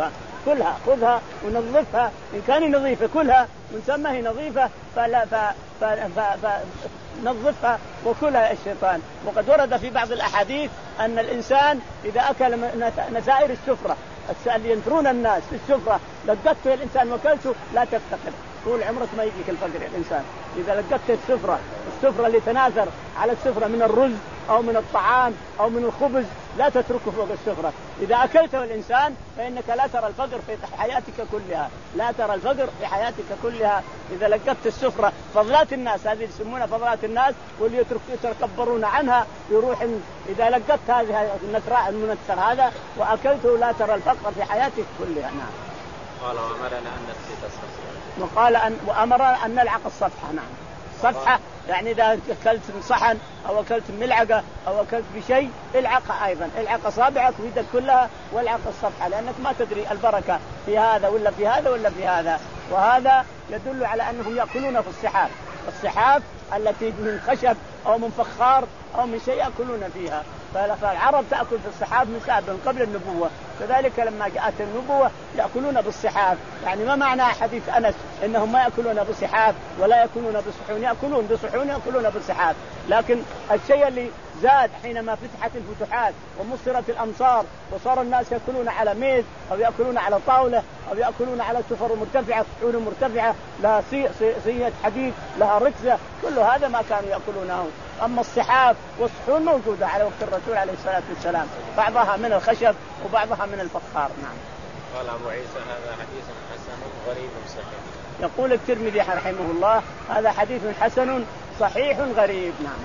كلها خذها ونظفها إن كان نظيفة كلها من ثم هي نظيفة فلا ف ف ف ف نظفها وكلها الشيطان. وقد ورد في بعض الأحاديث أن الإنسان إذا أكل نسائر السفرة اللي ينثرون الناس في السفرة لقطته الإنسان وكلته لا تفتقر طول عمرك ما يجيك الفقر الإنسان. إذا لقطت السفرة السفرة اللي تناثر على السفرة من الرز أو من الطعام أو من الخبز لا تتركه فوق السفرة. إذا أكلته الإنسان فإنك لا ترى الفقر في حياتك كلها لا ترى الفقر في حياتك كلها. إذا لقطت السفرة فضلات الناس هذه يسمونها فضلات الناس واللي يتكبرون عنها يروح. إذا لقطت هذه النثراء المنثر هذا وأكلته لا ترى الفقر في حياتك كلها. نعم. قال وأمرنا أن نسقط الصفحة وقال أن وأمرنا أن نلعق الصفحة. نعم صفحة يعني إذا أكلت من صحن أو أكلت من ملعقة أو أكلت بشيء العق أيضا العق أصابعك ويدك كلها والعق الصفحة لأنك ما تدري البركة في هذا ولا في هذا ولا في هذا. وهذا يدل على أنهم يأكلون في الصحاف الصحاف التي من خشب أو من فخار أو من شيء يأكلون فيها. فالعرب تأكل في الصحاف من سابق قبل النبوة كذلك لما جاءت النبوة يأكلون بالصحاف. يعني ما معنى حديث أنس إنهم ما يأكلون بالصحاف ولا يأكلون بالصحون يأكلون بالصحون يأكلون بالصحاف. لكن الشيء اللي زاد حينما فتحت الفتوحات ومصرت الأمصار وصار الناس يأكلون على ميز أو يأكلون على طاولة أو يأكلون على سفر مرتفعة صحون مرتفعة لها صينية حديد لها ركزة كل هذا ما كانوا يأكلونه. أما الصحاف والصحون موجودة على وقت الرسول عليه الصلاة والسلام بعضها من الخشب وبعضها من الفخار. نعم. قال أبو عيسى هذا حديث حسن غريب صحيح. يقول الترمذي رحمه الله هذا حديث حسن صحيح غريب. نعم.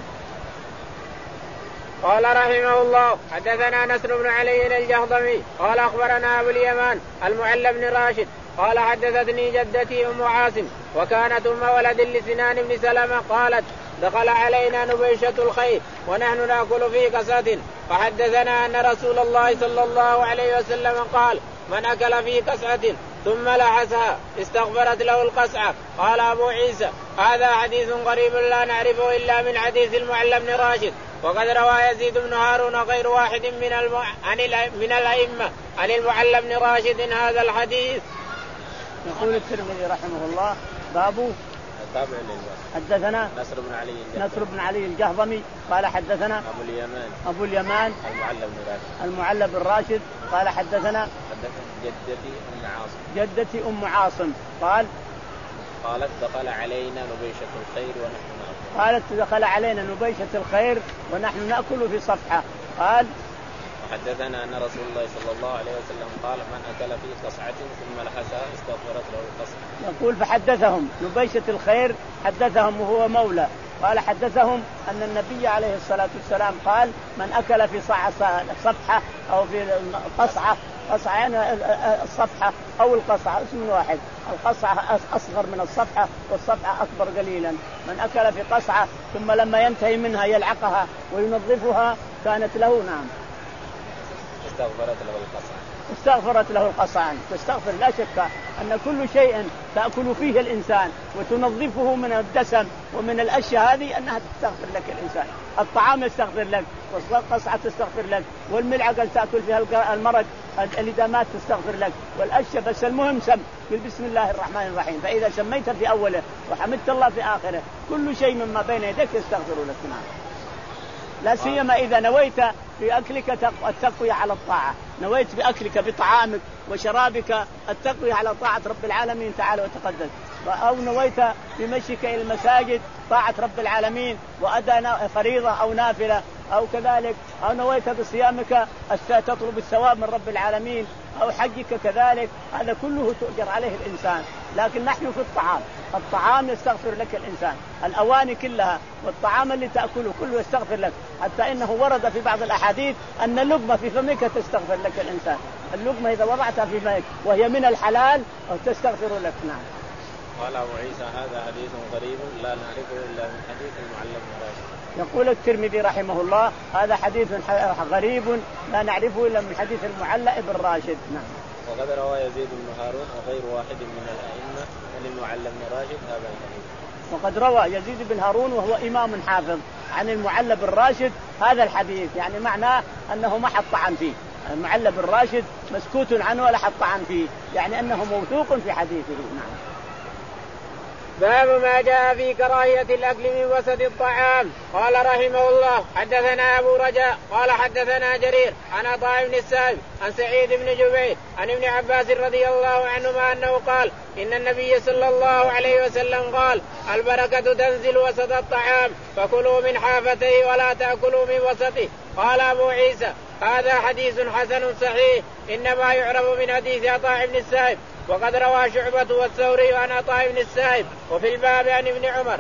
قال رحمه الله حدثنا نصر بن علي الجهضمي قال أخبرنا أبو اليمان المعلى بن راشد قال حدثتني جدتي أم عاصم وكانت أم ولد لسنان بن سلمة قالت دخل علينا نبيشة الخير ونحن نأكل في كسرة فحدثنا أن رسول الله صلى الله عليه وسلم قال من أكل في كسرة ثم لحسها استغفرت له القسعة. قال أبو عيسى هذا حديث غريب لا نعرفه إلا من حديث المعلى بن راشد. وقد روى يزيد بن هارون غير واحد من الم... عن ال... من الأئمة عن المعلى بن راشد هذا الحديث. يقول الترمذي رحمه الله باب حدثنا نصر بن علي الجهضمي نصر بن علي الجهضمي قال حدثنا أبو اليمان أبو اليمان المعلى بن راشد المعلى بن راشد قال حدثنا جدتي أم عاصم جدتي أم عاصم قال قالت دخل علينا نبيشة الخير ونحن نأكل قالت دخل علينا نبيشة الخير ونحن نأكل في صفحة. قال وحدثنا أن رسول الله صلى الله عليه وسلم قال من أكل في قصعة ثم لحسها استغفرت له القصعة. يقول فحدثهم نبيشة الخير حدثهم وهو مولى قال حدثهم أن النبي عليه الصلاة والسلام قال من أكل في صفحة أو في قصعة قصعة يعني الصفحة أو القصعة اسم واحد القصعة أصغر من الصفحة والصفحة أكبر قليلا. من أكل في قصعة ثم لما ينتهي منها يلعقها وينظفها كانت له. نعم. استغفرت له القصعة استغفرت له القصعة. تستغفر لا شك أن كل شيء تأكل فيه الإنسان وتنظفه من الدسم ومن الأشياء هذه أنها تستغفر لك الإنسان. الطعام يستغفر لك والقصعة تستغفر لك والملعقة تأكل فيها المرق الإدامات تستغفر لك والأشياء. بس المهم سم بسم الله الرحمن الرحيم فإذا سميت في أوله وحمدت الله في آخره كل شيء مما بين يديك يستغفر لك. نعم. لا سيما إذا نويت في أكلك التقوية على الطاعة نويت بأكلك بطعامك وشرابك التقوية على طاعة رب العالمين تعالى وتقدس أو نويت بمشيك إلى المساجد طاعة رب العالمين وأداء فريضة أو نافلة أو كذلك أو نويت بصيامك تطلب الثواب من رب العالمين أو حجك كذلك هذا كله تؤجر عليه الإنسان. لكن نحن في الطعام الطعام يستغفر لك الإنسان الأواني كلها والطعام اللي تأكله كله يستغفر لك حتى إنه ورد في بعض الأحاديث أن اللقمة في فمك تستغفر لك الإنسان. اللقمة إذا وضعتها في فمك وهي من الحلال تستغفر لك. نعم. قال أبو عيسى هذا حديث غريب لا نعرفه إلا من حديث المعلى بن راشد. يقول الترمذي رحمه الله هذا حديث غريب لا نعرفه إلا من حديث المعلى بن راشد. نعم. وقد روى يزيد بن هارون وغير واحد من الأئمة عن المعلى بن راشد هذا الحديث. وقد روى يزيد بن هارون وهو إمام حافظ عن المعلى بن راشد هذا الحديث يعني معناه أنه ما حط طعن فيه المعلى بن راشد مسكوت عنه ولا حط طعن فيه، يعني أنه موثوق في حديثه. نعم. باب ما جاء في كراهية الأكل من وسط الطعام. قال رحمه الله حدثنا أبو رجاء قال حدثنا جرير عن عطاء بن السائب عن سعيد بن جبير عن ابن عباس رضي الله عنهما أنه قال إن النبي صلى الله عليه وسلم قال البركة تنزل وسط الطعام فكلوا من حافتيه ولا تأكلوا من وسطه. قال أبو عيسى هذا حديث حسن صحيح إنما يعرف من حديث عطاء بن السائب وقد روى شعبة والثوري عن عطاء بن السائب وفي الباب عن ابن عمر.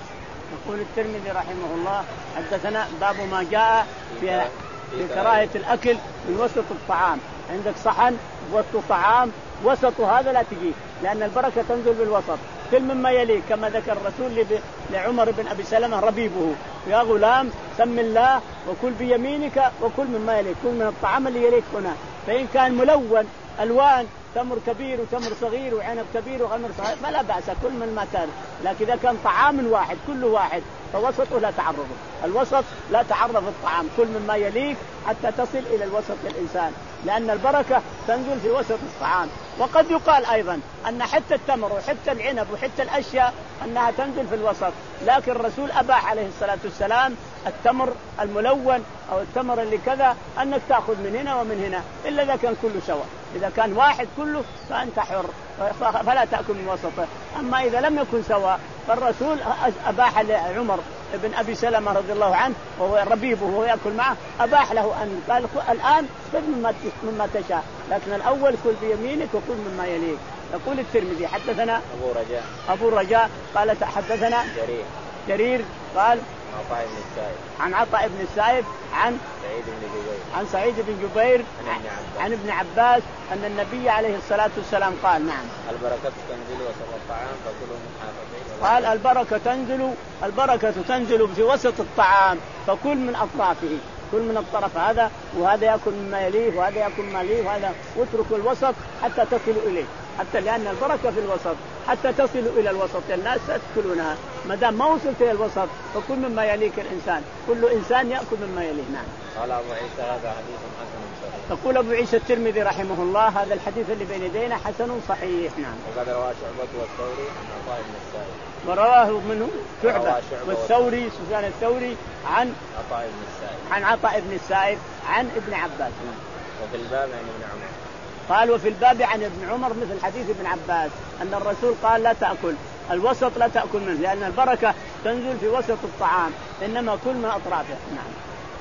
يقول الترمذي رحمه الله حدثنا باب ما جاء في, في كراهية الأكل من وسط الطعام. عندك صحن وسط طعام وسط هذا لا تجيه لأن البركة تنزل بالوسط. كل مما يليك كما ذكر الرسول لعمر بن أبي سلمة ربيبه يا غلام سم الله وكل بيمينك وكل مما يليك، كل من الطعام اللي يليك هنا، فإن كان ملون ألوان تمر كبير وتمر صغير وعنب كبير وغمر صغير فلا بأس كل من ما كان، لكن إذا كان طعام واحد كل واحد فوسطه لا تعرضه. الوسط لا تعرض الطعام كل مما يليك حتى تصل إلى الوسط للإنسان، لأن البركة تنزل في وسط الطعام. وقد يقال أيضا أن حتى التمر وحتى العنب وحتى الأشياء أنها تنزل في الوسط، لكن الرسول أباح عليه الصلاة والسلام التمر الملون أو التمر اللي كذا أنك تأخذ من هنا ومن هنا إلا إذا كان كله سوا. إذا كان واحد كله فأنت حر فلا تأكل من وسطه. أما إذا لم يكن سوا فالرسول أباح لعمر ابن أبي سلمة رضي الله عنه وهو ربيبه وهو يأكل معه أباح له أن قال الآن خذ مما مما تشاء، لكن الأول كل بيمينك وكل مما يليك. يقول الترمذي حدثنا أبو رجاء أبو رجاء قال حدثنا جرير جرير قال عطاء بن السائب عن عطاء بن السائب عن سعيد بن جبير عن سعيد بن جبير عن, عن ابن عباس أن النبي عليه الصلاة والسلام قال نعم البركة تنزل وسط الطعام فكلوا من حافتيه. قال البركة تنزل البركة تنزل في وسط الطعام فكل من أطرافه، كل من الطرف هذا وهذا يأكل مما يليه وهذا يأكل مما يليه وهذا، واتركوا الوسط حتى تصلوا إليه، حتى لأن البركة في الوسط حتى تصلوا إلى الوسط الناس تأكلونها. ما دام ما وصلت إلى الوسط فكل مما يليك الإنسان، كل إنسان يأكل مما يليه. نعم. قال أبو عيسى هذا حديث حسن صحيح. يقول أبو عيسى الترمذي رحمه الله هذا الحديث اللي بين يدينا حسن صحيح. نعم. وقد رواه شعبة والثوري عن عطاء بن السائب ورواه منه شعبة والثوري سفيان الثوري عن عطاء بن السائب عن عطاء بن السائب عن ابن عباس. وفي الباب عن ابن عمر قال وفي الباب عن ابن عمر مثل حديث ابن عباس أن الرسول قال لا تأكل الوسط لا تأكل منه لأن البركة تنزل في وسط الطعام إنما كل من أطرافه. نعم.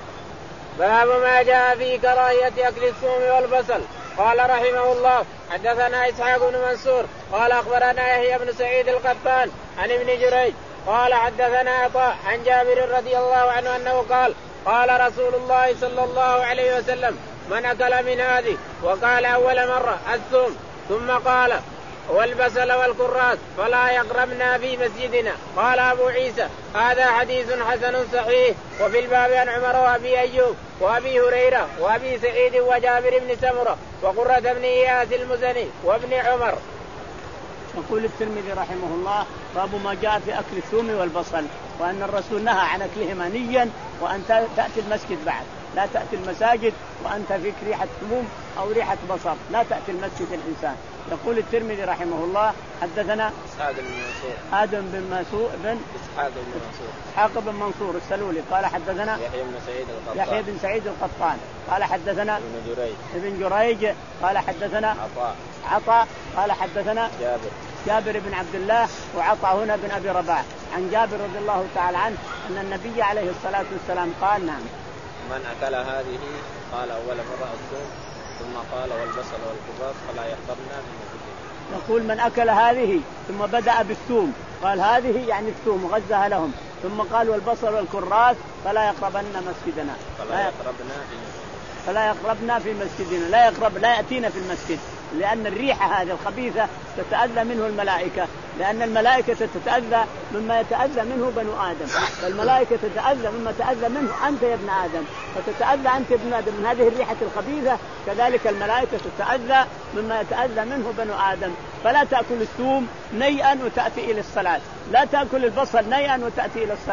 باب ما جاء في كراهية أكل الثوم والبصل. قال رحمه الله حدثنا إسحاق بن منصور قال أخبرنا يحيى بن سعيد القطان عن ابن جريج قال حدثنا عطاء عن جابر رضي الله عنه أنه قال قال رسول الله صلى الله عليه وسلم من أكل من هذه وقال أول مرة الثوم ثم قال والبصل والكراث فلا يقربنا في مسجدنا. قال أبو عيسى هذا حديث حسن صحيح. وفي الباب عن عمر وأبي أيوب وأبي هريرة وأبي سعيد وجابر بن سمرة وقرة بن إياس المزني وابن عمر. يقول الترمذي رحمه الله باب ما جاء في أكل الثوم والبصل وأن الرسول نهى عن أكلهما نيا وأن تأتي المسجد بعد، لا تأتي المساجد وأنت فيك ريحة ثوم أو ريحة بصل، لا تأتي المسجد الإنسان. يقول الترمذي رحمه الله حدثنا إسحاق بن منصور آدم بن منصور بن إسحاق بن منصور إسحاق بن منصور السلولي قال حدثنا يحيى بن سعيد القطان يحيى بن سعيد القطان قال حدثنا ابن جريج ابن جريج قال حدثنا عطاء عطاء قال حدثنا جابر جابر بن عبد الله وعطاء هنا بن أبي رباح عن جابر رضي الله تعالى عنه أن النبي عليه الصلاة والسلام قال نعم من أكل هذه قال أول مرة الثوم ثم قال والبصل والكراث فلا يقربنا من مسجدنا. يقول من أكل هذه ثم بدأ بالثوم قال هذه يعني الثوم غزها لهم ثم قال والبصل والكراث فلا يقربن مسجدنا فلا يقربنا في فلا يقربنا في مسجدنا لا يقرب لا يأتينا في المسجد لأن الريحة هذه الخبيثة تتأذى منه الملائكة لأن الملائكة تتأذى مما يتأذى منه بنو آدم فالملائكة تتأذى مما تأذى منه أنت يا ابن آدم فتتأذى أنت يا ابن آدم من هذه الريحة الخبيثة كذلك الملائكة تتأذى مما يتأذى منه بنو آدم. فلا تأكل الثوم نيئا وتأتي إلى الصلاة لا تأكل البصل نيئا وتأتي إلى الصلاة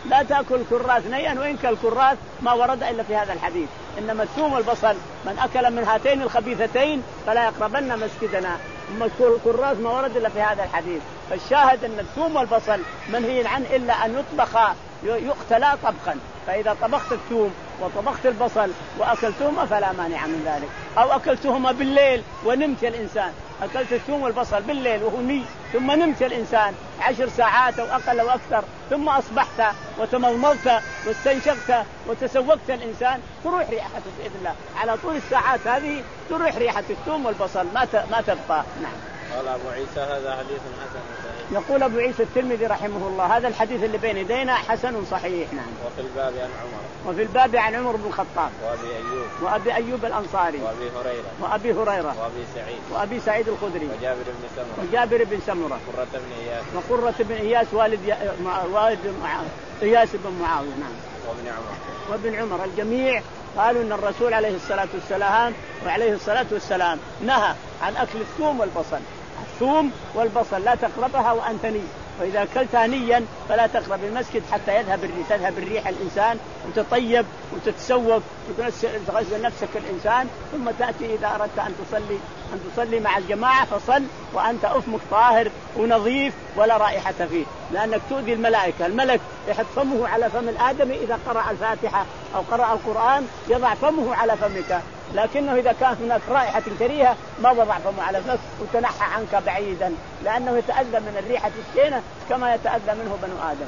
لا تأكل الكراث نيئا، وإن كالكراث ما ورد إلا في هذا الحديث. إنما الثوم والبصل من أكل من هاتين الخبيثتين فلا يقربن مسجدنا. أما الكراث ما ورد إلا في هذا الحديث. فالشاهد أن الثوم والبصل منهي عنه إلا أن يطبخ يقتلا طبخا. فإذا طبخت الثوم وطبخت البصل وأكلتهما فلا مانع من ذلك. أو أكلتهما بالليل ونمت الإنسان، أكلت الثوم والبصل بالليل وهو ني، ثم نمت الإنسان عشر ساعات أو أقل أو أكثر، ثم أصبحت وتمضمضت واستنشقت وتسوقت الإنسان، تروح ريحته بإذن الله. على طول الساعات هذه تروح ريحة الثوم والبصل ما ما تبقى. نعم. قال أبو عيسى هذا حديث حسن صحيح. يقول أبو عيسى الترمذي رحمه الله هذا الحديث اللي بين يدينا حسن صحيح. نعم. وفي الباب عن عمر. وفي الباب عن عمر بن الخطاب. وأبي أيوب. وأبي أيوب الأنصاري. وأبي هريرة. وأبي هريرة. وأبي سعيد. وأبي سعيد الخدري. وجابر بن سمرة. وجابر بن سمرة. وقرة بن إياس. وقرة بن إياس والد ي... والد إياس بن معاوية. نعم. وابن عمر. وابن عمر. الجميع قالوا أن الرسول عليه الصلاة والسلام وعليه الصلاة والسلام نهى عن أكل الثوم والبصل. الثوم والبصل لا تقربها وأنت ني، وإذا أكلتها نيا فلا تقرب المسجد حتى يذهب الريح، تذهب الريح الإنسان وتطيب وتتسوق وتغسل نفسك الإنسان، ثم تأتي إذا أردت أن تصلي أن تصلي مع الجماعة فصل وأنت أفمك طاهر ونظيف ولا رائحة فيه، لأنك تؤذي الملائكة. الملك يحط فمه على فم الآدمي إذا قرأ الفاتحة أو قرأ القرآن، يضع فمه على فمك، لكنه إذا كانت هناك رائحة كريهة ما وضع فمه على فمك وتنحى عنك بعيدا، لأنه يتأذى من الريحة الشينة كما يتأذى منه بنو آدم.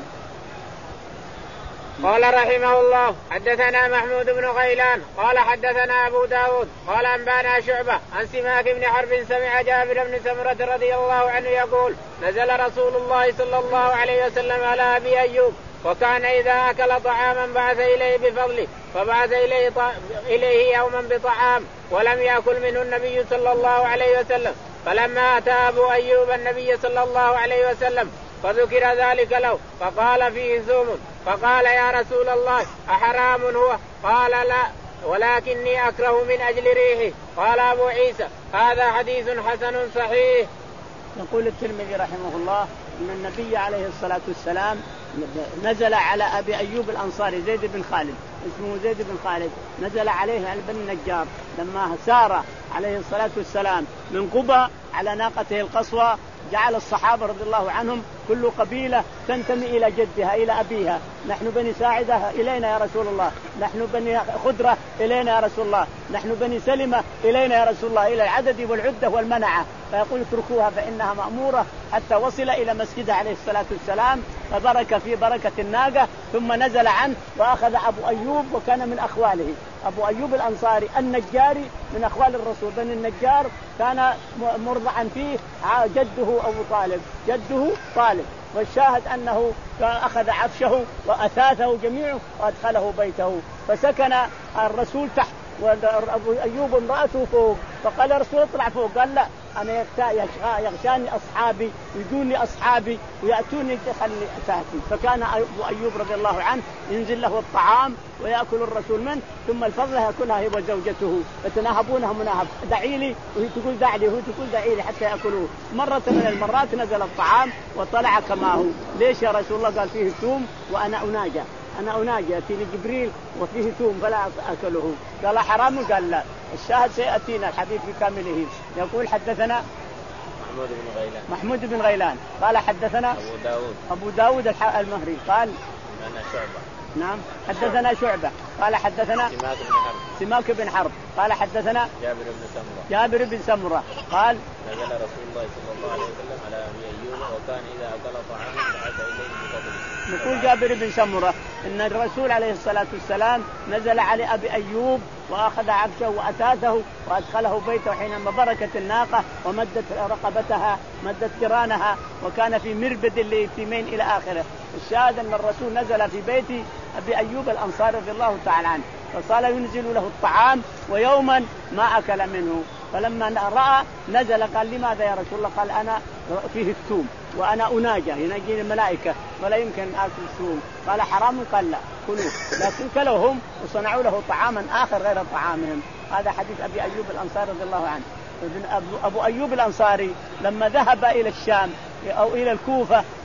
قال رحمه الله حدثنا محمود بن غيلان قال حدثنا أبو داود قال أنبانا شعبة عن سماك بن حرب سمع جابر بن سمرة رضي الله عنه يقول نزل رسول الله صلى الله عليه وسلم على أبي أيوب وكان إذا أكل طعاما بعث إليه بفضله، فبعث إليه, ط... إليه يوما بطعام ولم يأكل منه النبي صلى الله عليه وسلم، فلما أتى أبو أيوب النبي صلى الله عليه وسلم فذكر ذلك له فقال فيه ثوم، فقال يا رسول الله أحرام هو؟ قال لا ولكني أكره من أجل ريحه. قال أبو عيسى هذا حديث حسن صحيح. يقول الترمذي رحمه الله أن النبي عليه الصلاة والسلام نزل على أبي أيوب الأنصاري زيد بن خالد، اسمه زيد بن خالد، نزل عليه على بن النجار لما سار عليه الصلاة والسلام من قبى على ناقته القصوى، جعل الصحابة رضي الله عنهم كل قبيلة تنتمي إلى جدها إلى أبيها، نحن بني ساعدة إلينا يا رسول الله، نحن بني خضرة إلينا يا رسول الله، نحن بني سلمة إلينا يا رسول الله، إلى العدد والعدة والمنعة، فيقول اتركوها فإنها مأمورة، حتى وصل إلى مسجده عليه الصلاة والسلام فبرك في بركة الناقة، ثم نزل عنه وأخذ أبو أيوب وكان من أخواله، أبو أيوب الأنصاري النجاري من أخوال الرسول، بن النجار كان مرضعا فيه جده أبو طالب، جده طالب، والشاهد أنه أخذ عفشه وأثاثه جميعه وأدخله بيته، فسكن الرسول تحت وأبو أيوب امرأته فوق، فقال الرسول اطلع فوق، قال لا أنا يغشاني أصحابي يجوني أصحابي ويأتوني خلي أتاتي، فكان أبو أيوب رضي الله عنه ينزل له الطعام ويأكل الرسول منه، ثم الفضل يأكلها هي وزوجته، فتناهبونها مناهب، دعي لي وهي تقول دع لي وهي تقول دعي لي حتى يأكلوه. مرة من المرات نزل الطعام وطلع كما هو، ليش يا رسول الله؟ قال فيه ثوم وأنا أناجى، أنا أناجي يأتيني جبريل وفيه ثوم فلا أكله، قال حرام؟ قال لا. الشاهد سيأتينا الحديث بكامله. يقول حدثنا محمود بن غيلان محمود بن غيلان قال حدثنا أبو داود أبو داود المهري قال أنا شعبة نعم حدثنا شعبة قال حدثنا سماك بن حرب سماك بن حرب قال حدثنا جابر بن سمرة جابر بن سمرة قال نزل رسول الله صلى الله عليه وسلم على أبي أيوب وكان إذا أكل طعاما بعث إليه بفضله. يقول جابر بن سمرة إن الرسول عليه الصلاة والسلام نزل على أبي أيوب وأخذ عبشه وأثاثه وأدخله بيته حينما بركت الناقة ومدت رقبتها مدت كرانها وكان في مربد اليتيمين إلى آخره. الشاهد أن الرسول نزل في بيت أبي أيوب الأنصاري رضي الله تعالى عنه، فصار ينزل له الطعام ويوما ما أكل منه، فلما رأى نزل قال لماذا يا رسول الله؟ قال أنا فيه الثوم وأنا أناجى يناجيني الملائكة ولا يمكن آكل الثوم. قال حرام؟ قال لا كلوه، لكن كلوهم وصنعوا له طعاما آخر غير طعامهم. هذا حديث أبي أيوب الأنصاري رضي الله عنه. أبو أيوب الأنصاري لما ذهب إلى الشام أو إلى الكوفة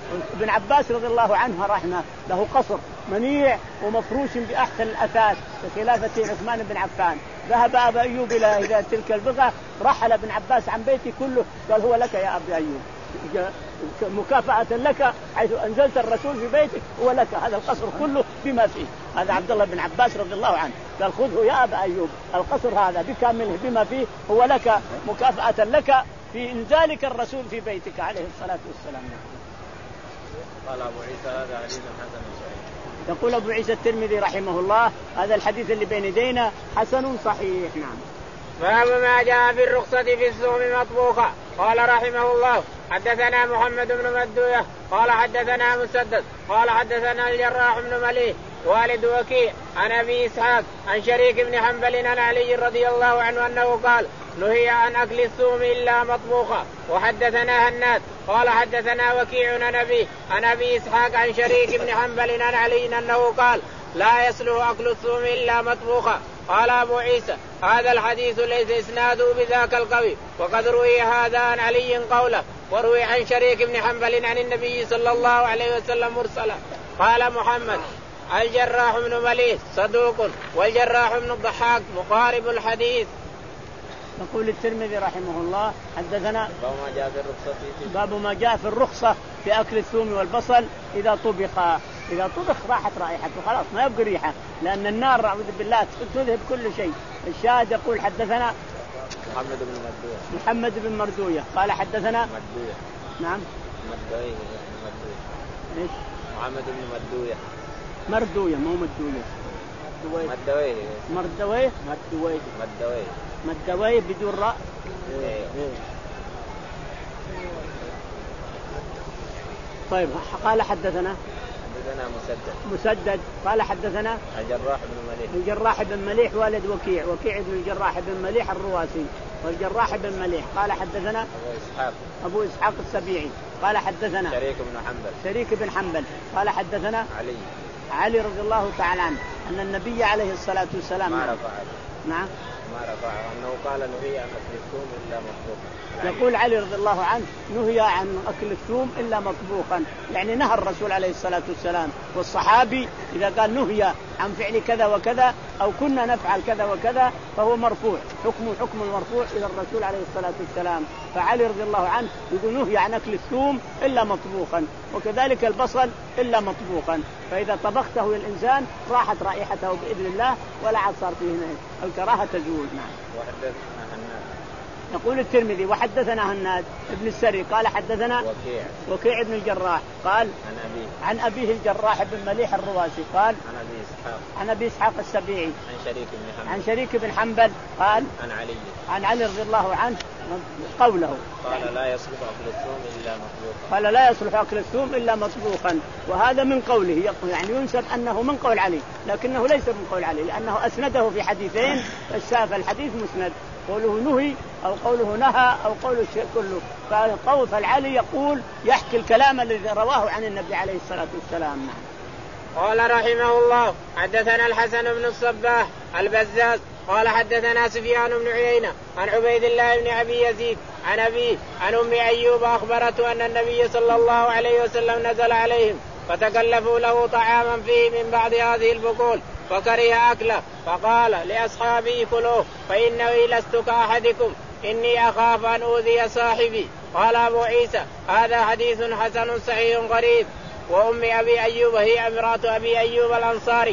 ابن عباس رضي الله عنه رحمه له قصر منيع ومفروش بأحسن الأثاث بخلافة عثمان بن عفان. ذهب أبا أيوب إلى تلك البقعة، رحل ابن عباس عن بيتي كله، قال هو لك يا أبا أيوب، مكافأة لك حيث أنزلت الرسول في بيتك، هو لك هذا القصر كله بما فيه. هذا عبد الله بن عباس رضي الله عنه قال خذه يا أبا أيوب، القصر هذا بكامله بما فيه هو لك مكافأة لك في إنزالك الرسول في بيتك عليه الصلاة والسلام. قال أبو عيسى هذا حديث حسن صحيح. يقول أبو عيسى الترمذي رحمه الله هذا الحديث اللي بين يدينا حسن صحيح. نعم. باب ما جاء في الرخصة في السوم مطبوخة. قال رحمه الله حدثنا محمد بن مدوية قال حدثنا مسدد قال حدثنا الجراح بن مليح والد وكيع عن أبي إسحاق عن شريك بن حنبل عن علي رضي الله عنه أنه قال نهي عن أكل السوم إلا مطبوخة. وحدثنا هناد قال حدثنا وكيع عن أبي عن أبي إسحاق عن شريك بن حنبل عن علي أنه قال لا يصلح أكل السوم إلا مطبوخة. قال أبو عيسى هذا الحديث ليس إسناده بذاك القوي، وقد روي هذا عن علي قوله، وروي عن شريك بن حنبل عن النبي صلى الله عليه وسلم مرسلا. قال محمد الجراح بن مليح صدوق والجراح بن الضحاك مقارب الحديث. يقول الترمذي رحمه الله حدثنا باب ما جاء في الرخصة في باب ما جاء في الرخصة في أكل الثوم والبصل إذا طبخ. إذا طبخ راحت رائحته خلاص ما يبقى ريحة، لأن النار أعوذ بالله تذهب كل شيء. الشاهد يقول حدثنا محمد بن مردوية محمد بن مردوية قال حدثنا مردوية نعم مردوية مردوية إيش محمد بن مردوية مردوية مو مردوية مردوية مردوية مردوية مردوية مردوية بدون راء. طيب قال حدثنا حدثنا مسدد مسدد قال حدثنا الجراح بن مليح الجراح بن مليح والد وكيع وكيع بن الجراح بن مليح الرواسي والجراح بن مليح قال حدثنا أبو إسحاق أبو إسحاق السبيعي قال حدثنا شريك بن حنبل شريك بن حنبل قال حدثنا علي علي رضي الله تعالى عنه أن النبي عليه الصلاة والسلام ما رفع نعم ما رفع أنه قال نهي عن أكل الثوم إلا مطبوخا. يقول علي رضي الله عنه نهي عن أكل الثوم إلا مطبوخا، يعني نهى الرسول عليه الصلاة والسلام. والصحابي إذا قال نهي عن فعل كذا وكذا أو كنا نفعل كذا وكذا فهو مرفوع، حكم حكم المرفوع إلى الرسول عليه الصلاة والسلام. فعلي رضي الله عنه يقول نهي عن أكل الثوم إلا مطبوخا، وكذلك البصل إلا مطبوخا. فإذا طبخته الإنسان راحت رائحته بإذن الله ولا عاد صار فيه الكراهة تزول. نعم. وحدثنا هناد يقول الترمذي وحدثنا هناد ابن السري قال حدثنا وكيع وكيع بن الجراح قال عن أبيه عن أبيه الجراح بن مليح الرواسي قال عن أبي إسحاق عن أبي إسحاق السبيعي عن شريك بن حنبل عن شريك بن حنبل قال عن علي عن علي رضي الله عنه قوله قال لا يصلح أكل الثوم إلا مطبوخا. قال لا يصلح أكل الثوم إلا مطبوخا، وهذا من قوله، يعني ينسب أنه من قول علي لكنه ليس من قول علي لأنه أسنده في حديثين فالشاف الحديث مسند، قوله نهي أو قوله نهى أو قوله الشيء كله. فالقول فالعلي يقول يحكي الكلام الذي رواه عن النبي عليه الصلاة والسلام. قال رحمه الله حدثنا الحسن بن الصباح البزاز قال حدثنا سفيان بن عيينة عن عبيد الله بن أبي يزيد عن أبيه عن أم أيوب أخبرته أن النبي صلى الله عليه وسلم نزل عليهم فتكلفوا له طعاما فيه من بعض هذه البقول فكره أكله، فقال لأصحابي كلوه فإنه لست كأحدكم إني أخاف أن أوذي صاحبي. قال أبو عيسى هذا حديث حسن صحيح غريب. وأم أبي أيوب هي امرأة أبي أيوب الأنصاري.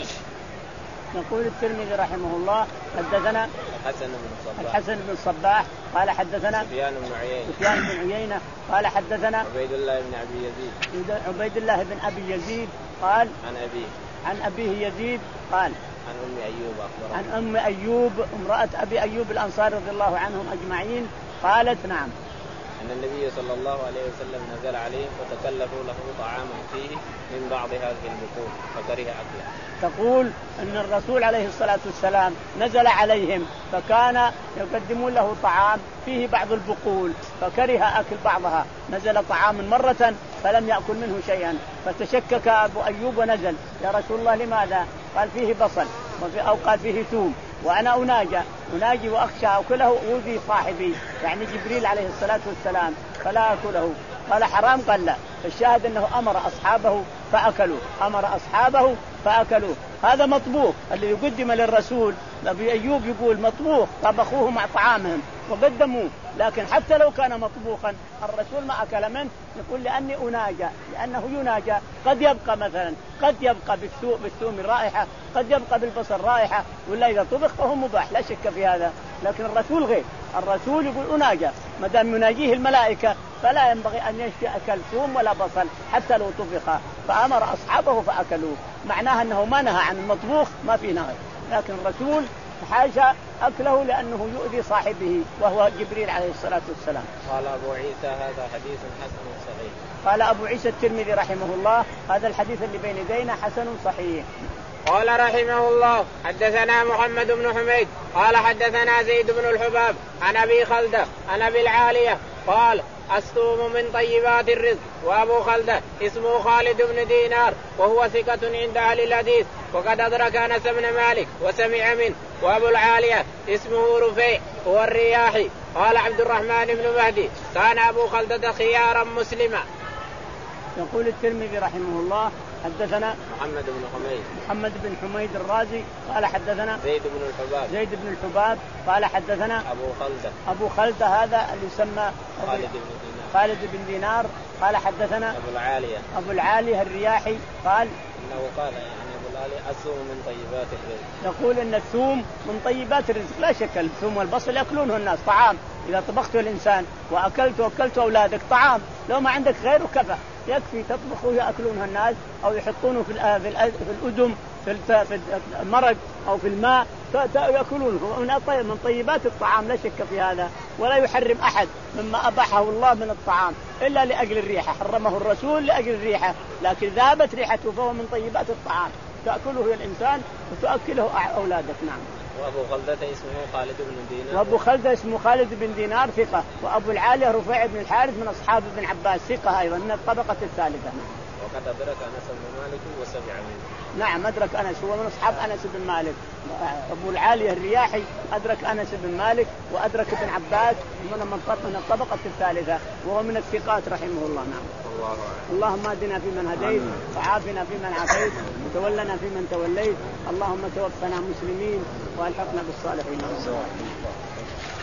يقول الترمذي رحمه الله حدثنا الحسن بن الصباح الحسن بن الصباح قال حدثنا سفيان بن عيينة سفيان بن عيينة قال حدثنا عبيد الله بن أبي يزيد عبيد الله بن أبي يزيد قال عن أبيه عن أبيه يزيد قال عن أم أيوب أخبرته عن أم أيوب امرأة أبي أيوب الأنصاري رضي الله عنهم أجمعين قالت نعم أن النبي صلى الله عليه وسلم نزل عليهم وتكلفوا له طعاما فيه من بعض هذه البقول فكره أكله. تقول أن الرسول عليه الصلاة والسلام نزل عليهم فكان يقدمون له طعام فيه بعض البقول فكره أكل بعضها، نزل طعام مرة فلم يأكل منه شيئا فتشكك أبو أيوب ونزل يا رسول الله لماذا؟ قال فيه بصل أو قال فيه ثوم وأنا أناجى أناجي وأخشى أكله أوذي صاحبي، يعني جبريل عليه الصلاة والسلام فلا أكله. قال حرام قال لا. الشاهد أنه أمر أصحابه فأكلوا أمر أصحابه فأكلوا. هذا مطبوخ الذي يقدم للرسول. أبي أيوب يقول مطبوخ طبخوه مع طعامهم وقدموه، لكن حتى لو كان مطبوخا الرسول ما أكل منه. يقول لأني أناجى، لأنه يناجى. قد يبقى مثلا قد يبقى بالثوم بالثوم رائحة، قد يبقى بالبصل رائحة، ولا إذا طبخ فهو مباح لا شك في هذا. لكن الرسول غير، الرسول يقول أناجى، ما دام يناجيه الملائكة فلا ينبغي أن يأكل ثوم ولا بصل حتى لو طبخ. فأمر أصحابه فأكلوه، معناها أنه ما نهى عن المطبوخ ما في نهي، لكن الرسول حاشا أكله لأنه يؤذي صاحبه وهو جبريل عليه الصلاة والسلام. قال أبو عيسى هذا حديث حسن صحيح. قال أبو عيسى الترمذي رحمه الله هذا الحديث اللي بين يدينا حسن صحيح. قال رحمه الله حدثنا محمد بن حميد قال حدثنا زيد بن الحباب عن أبي خلدة عن أبي العالية قال الثوم من طيبات الرزق. وأبو خلدة اسمه خالد بن دينار وهو ثقة عند أهل الحديث وقد أدرك أنس بن مالك وسمع منه. وأبو العالية اسمه رفيع هو الرياحي. قال عبد الرحمن بن مهدي كان أبو خلدة خيارا مسلما. يقول الترمذي رحمه الله حدثنا محمد بن حميد محمد بن حميد الرازي قال حدثنا زيد بن الحباب زيد بن الحباب قال حدثنا أبو خلدة أبو خلدة هذا اللي يسمى خالد بن دينار خالد بن دينار قال حدثنا أبو العالية أبو العالية الرياحي قال إنه قال يعني أبو العالية الثوم من طيبات الرزق. يقول إن الثوم من طيبات الرزق. لا شك الثوم والبصل يأكلونه الناس طعام، إذا طبخته الإنسان وأكلته وأكلته أولادك طعام، لو ما عندك غيره كفى يكفي تطبخه يأكلونه الناس أو يحطونه في في الأدم في المرق أو في الماء يأكلونه. من طيبات الطعام لا شك في هذا، ولا يحرم أحد مما أباحه الله من الطعام إلا لأجل الريحة، حرمه الرسول لأجل الريحة، لكن ذابت ريحته فهو من طيبات الطعام تأكله الإنسان وتأكله أولادك. نعم. وأبو خلدة اسمه خالد بن دينار وأبو خلدة اسمه خالد بن دينار ثقة. وأبو العالية رفيع بن الحارث من أصحاب ابن عباس ثقة أيضا من الطبقة الثالثة. وقد أدرك أنس بن مالك وسمع منه. نعم أدرك أنس، هو من أصحاب أنس بن مالك. أبو العالية الرياحي أدرك أنس بن مالك وأدرك ابن عباس من الطبقة الثالثة وهو من الثقات رحمه الله. نعم. الله اللهم اهدنا فيمن هديت وعافنا فيمن عافيت وتولنا فيمن توليت. اللهم توفنا مسلمين والحقنا بالصالحين.